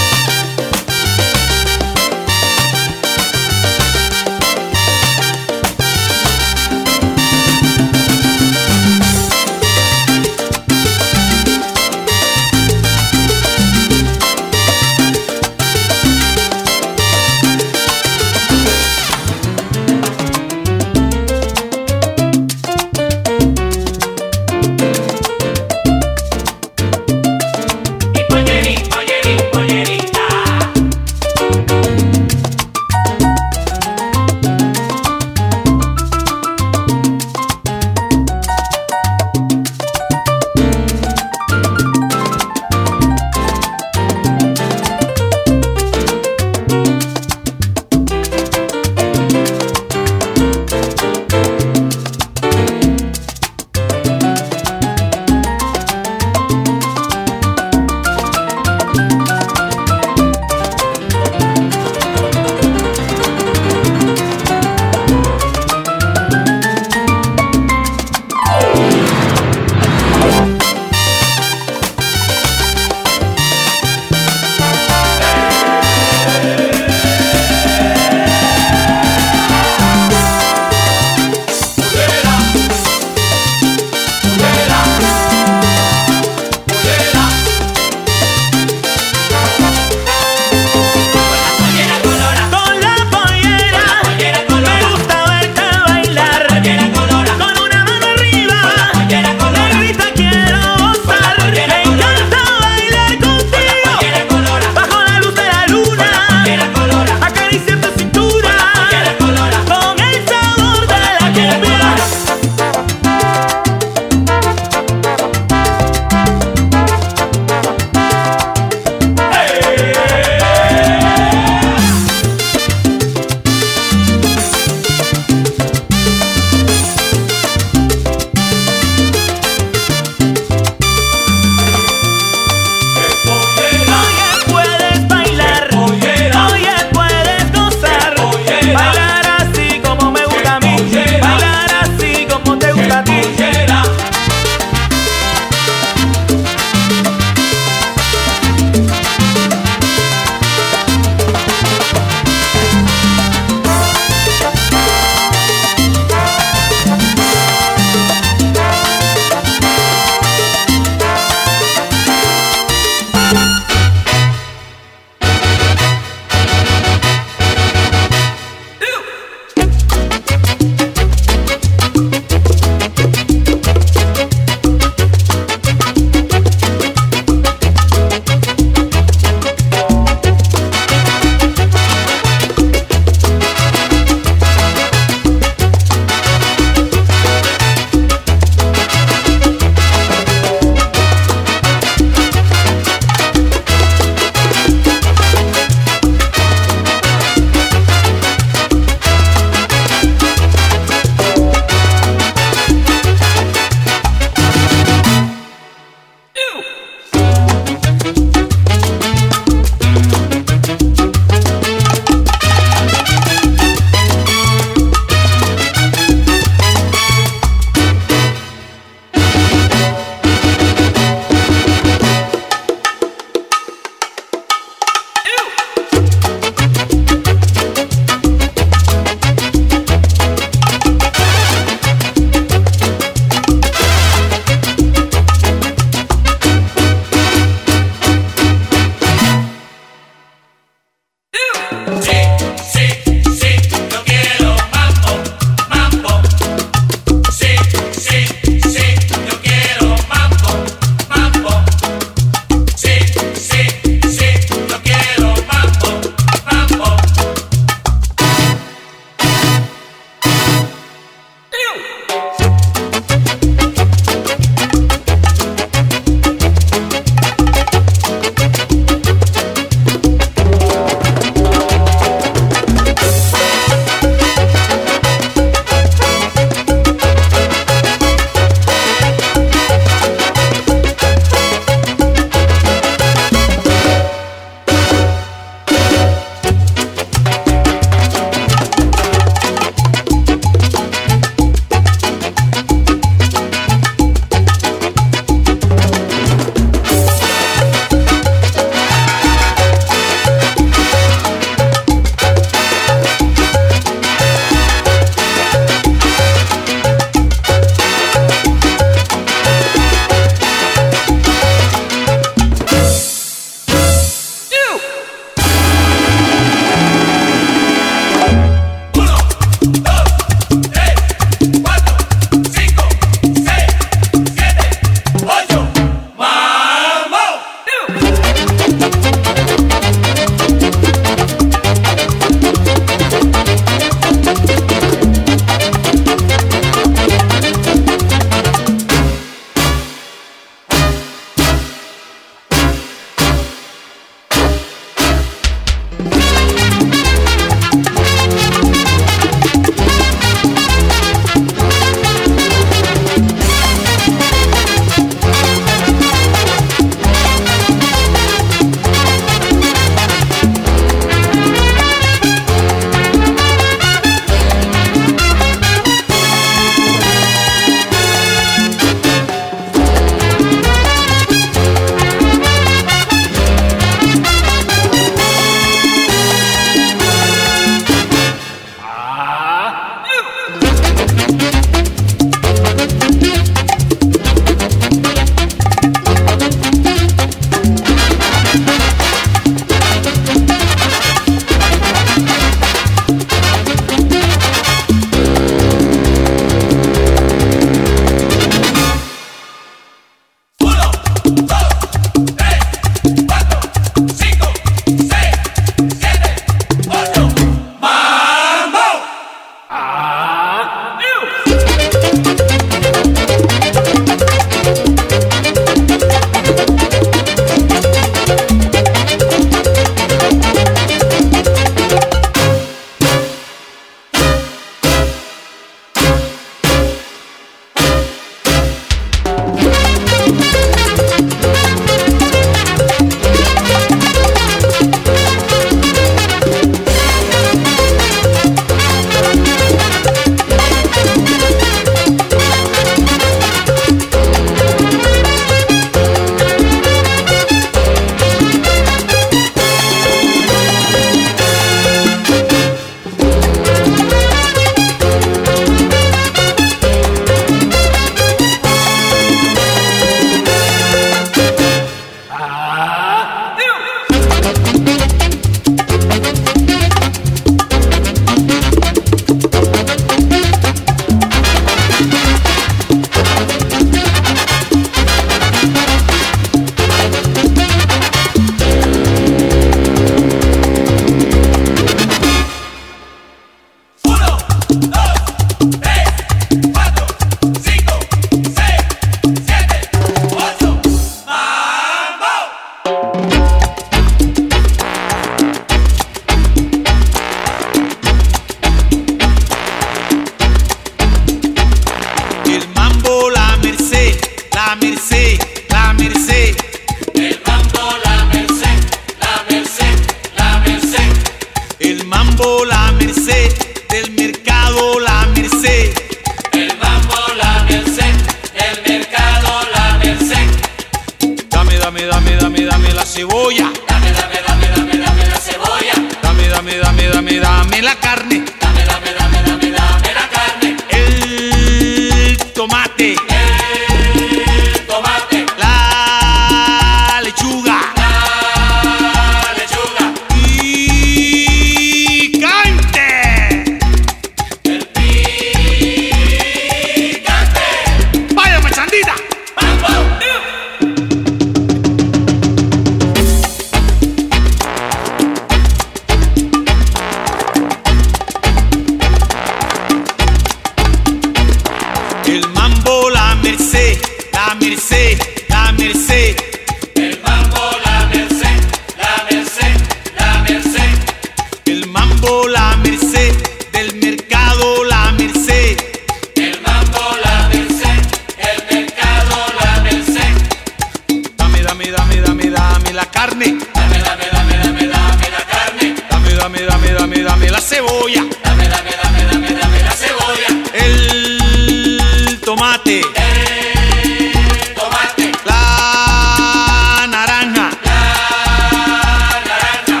Merced, la Merced. El mambo, la Merced, la Merced, la Merced. El mambo, la Merced, del mercado, la Merced. El mambo, la Merced, el mercado, la Merced. Dame, dame, dame, dame, dame la carne. Dame, dame, dame, dame, dame la carne. Dame, dame, dame, dame, dame la cebolla. Dame, dame, dame, dame, dame la cebolla. El tomate. El tomate. La naranja. La naranja.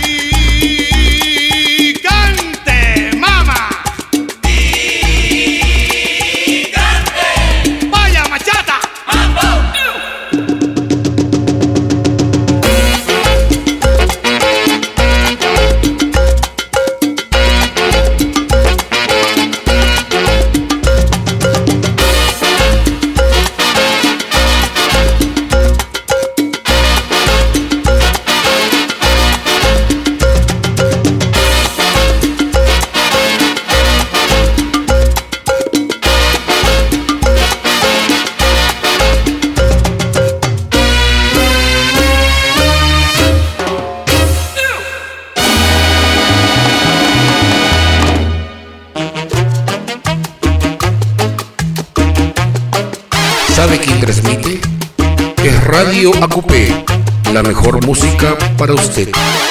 Picante, mama. Picante. Vaya machata. Mambo. ¿Sabe quién transmite? Es Radio A Q P, la mejor música para usted.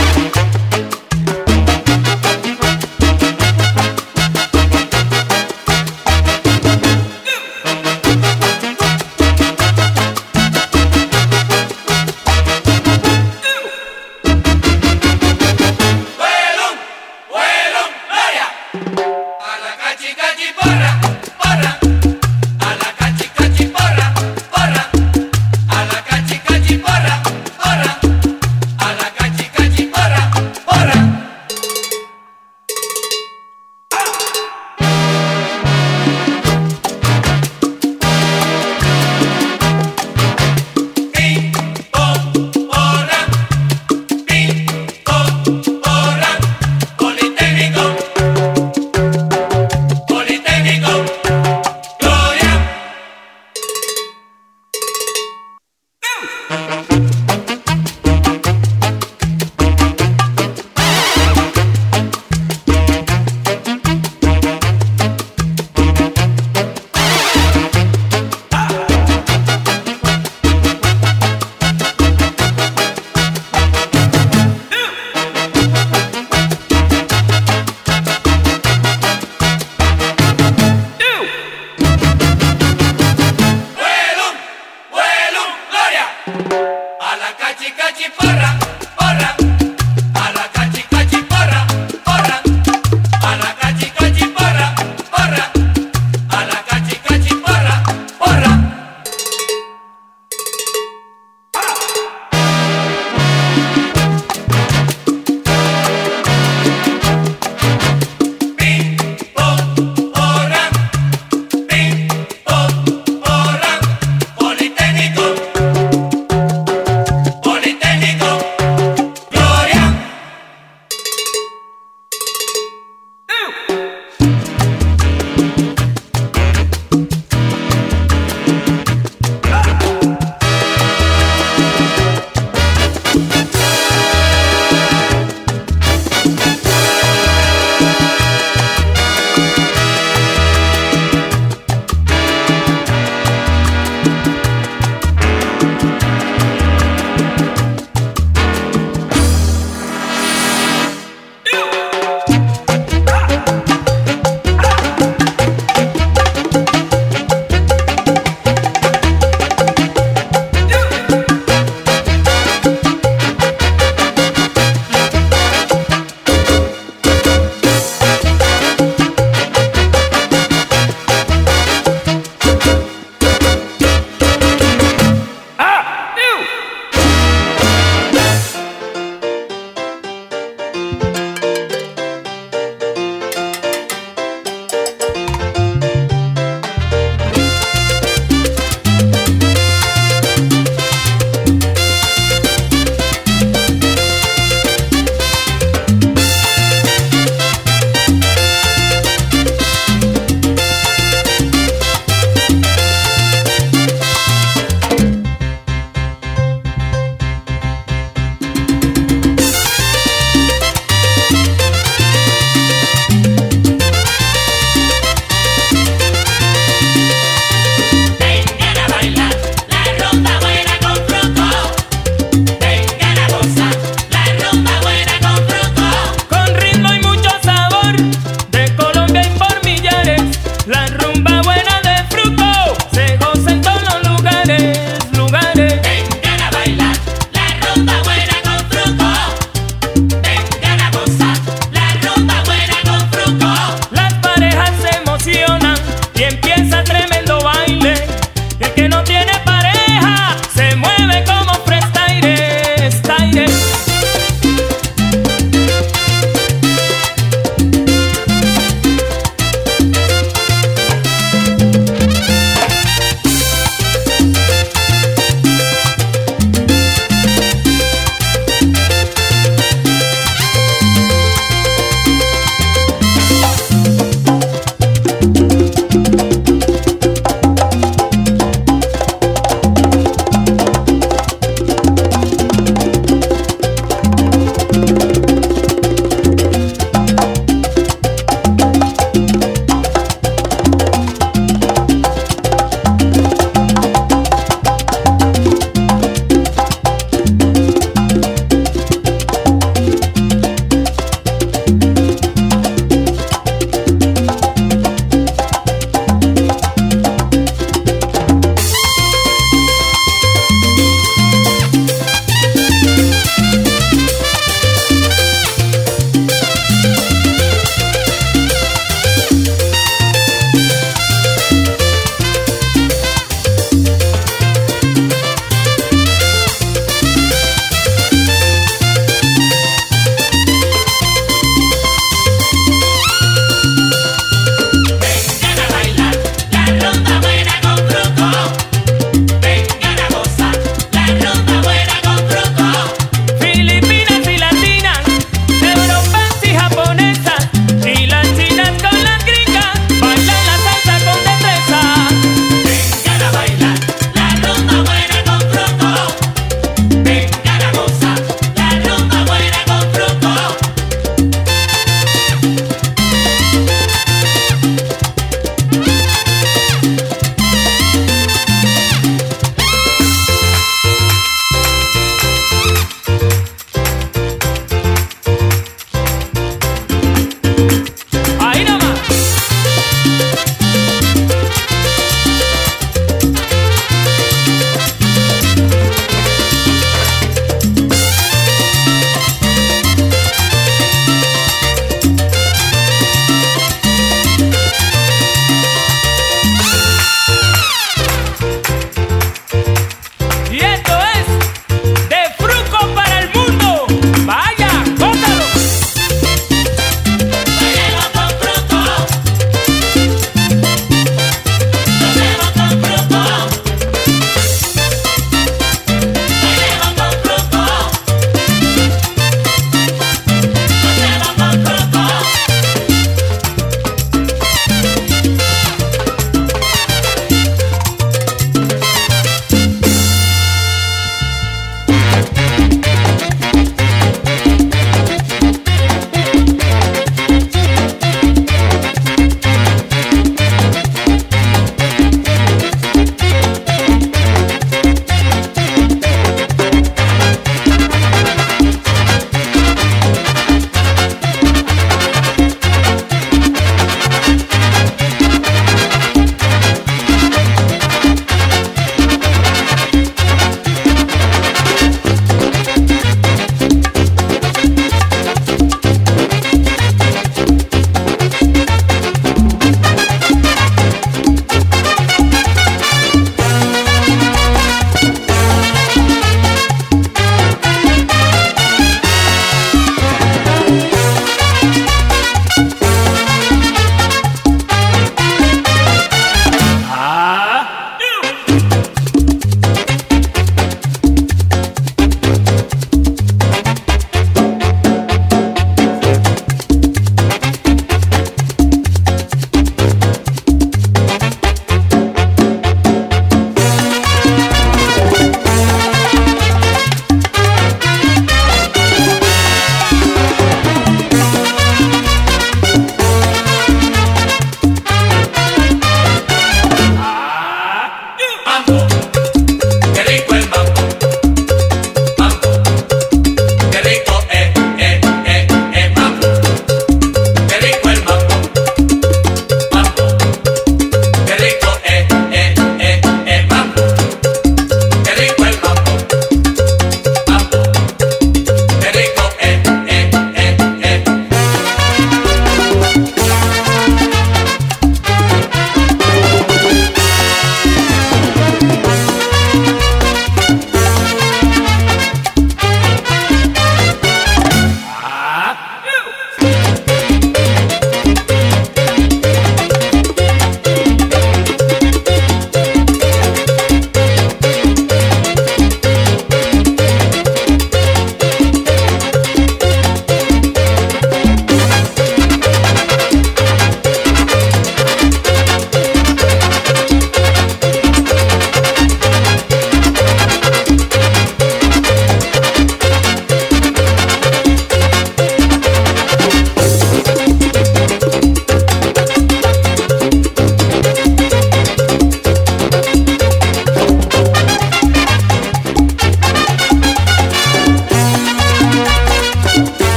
Vuelum, vuelum, gloria. A la cachi, cachi, porra, porra. A la cachi, cachi, porra, porra. A la cachi, cachi, porra, porra. A la cachi, cachi, porra, porra. Ping, pong, porra. Ping, pong, porra. Politécnico. Politécnico.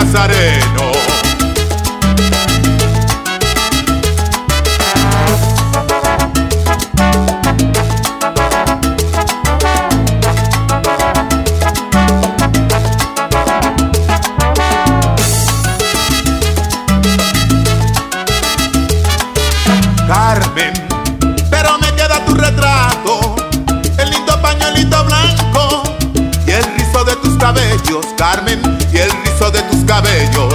Nazareno. Carmen, pero me queda tu retrato, el lindo pañuelito blanco y el rizo de tus cabellos, Carmen, y el rizo de tus cabellos.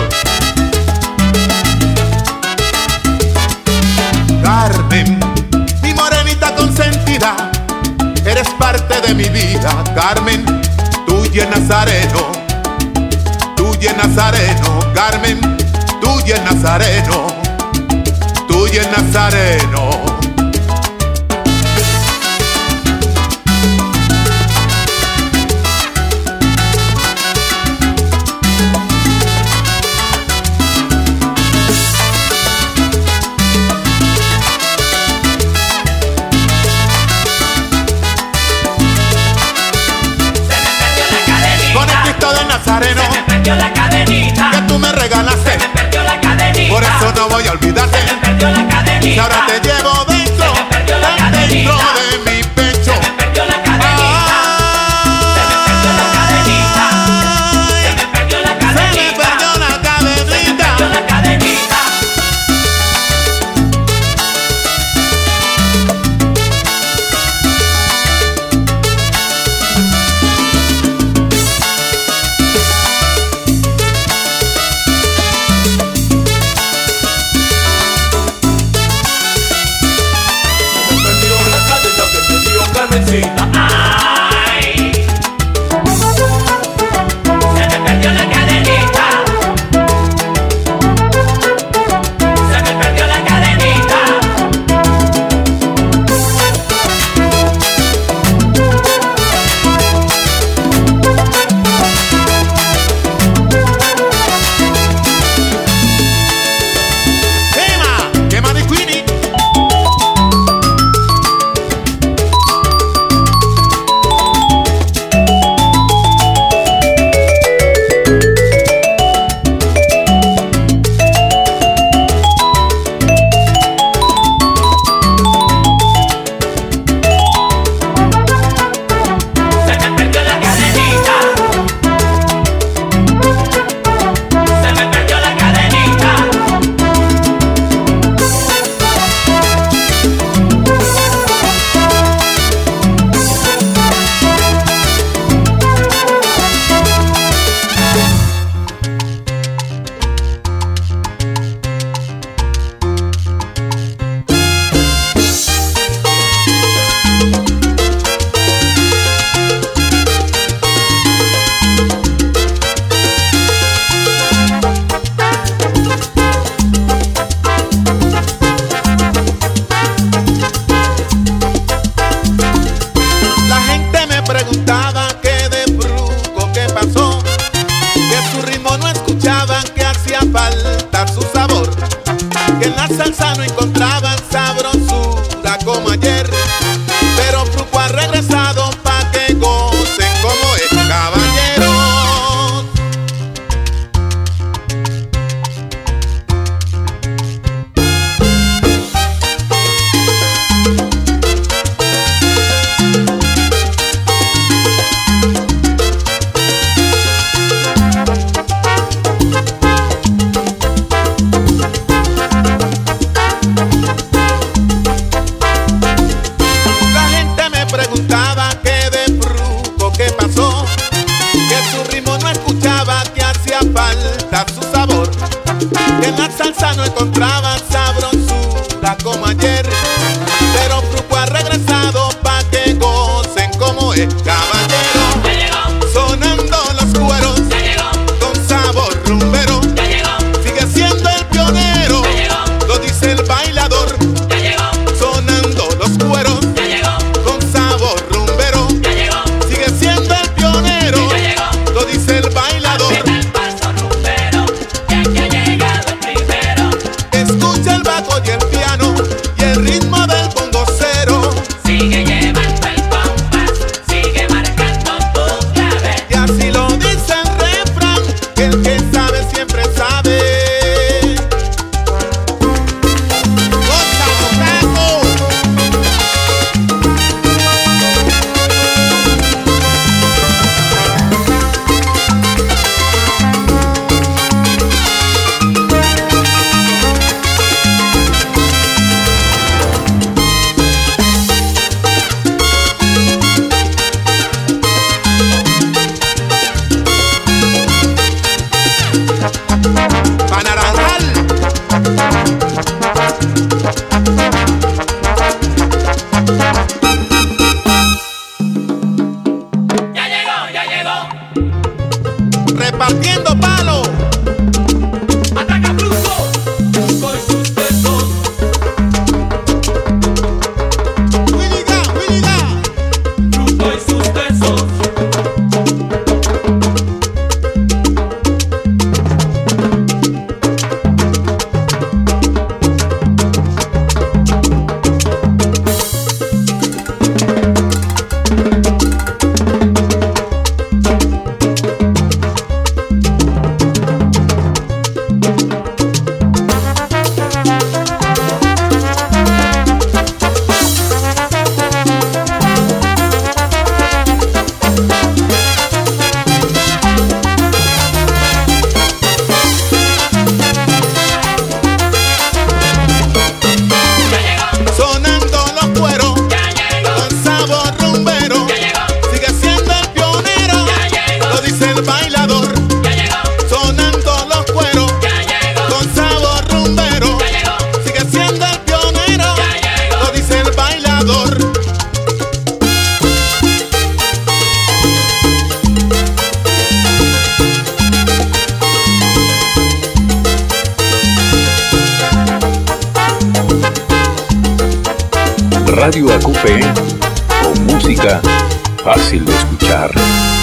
Carmen, mi morenita consentida, eres parte de mi vida, Carmen, tuya Nazareno, tuya Nazareno, Carmen, tuya Nazareno, tuya Nazareno. Nazareno, se me perdió la cadenita que tú me regalaste, se me perdió la cadenita, por eso no voy a olvidarte, se me perdió la cadenita, que ahora te llevo dentro, se me perdió la tan dentro cadenita, de mi pecho, se me perdió la cadenita, ah, se me perdió la cadenita, ay, se me perdió la cadenita, se me perdió la cadenita, se me perdió la cadenita. Ay, se me perdió la cadenita, se me perdió la cadenita. quema, quema de Queenie. Salsa no encontraban sabrosura como ayer, pero Fruco ha regresado pa' que gocen como es, caballeros. Salsa no encontraba sabrosura como ayer, pero Fruco ha regresado pa' que gocen como es, caballero. Sonando los cueros con sabor rumbero, sigue siendo el pionero, lo dice el bailador. Sonando los cueros con sabor rumbero, sigue siendo el pionero, lo dice el bailador. Es repartiendo palo. Ataca Brusco, Brusco y sus tesos. Willy Ga, Willy Ga. Brusco y sus tesos. Sonando los cueros con sabor rumbero. Sigue siendo el pionero, lo dice el bailador. Sonando los cueros con sabor rumbero. Sigue siendo el pionero, lo dice el bailador. Radio Acupé, con música fácil de escuchar.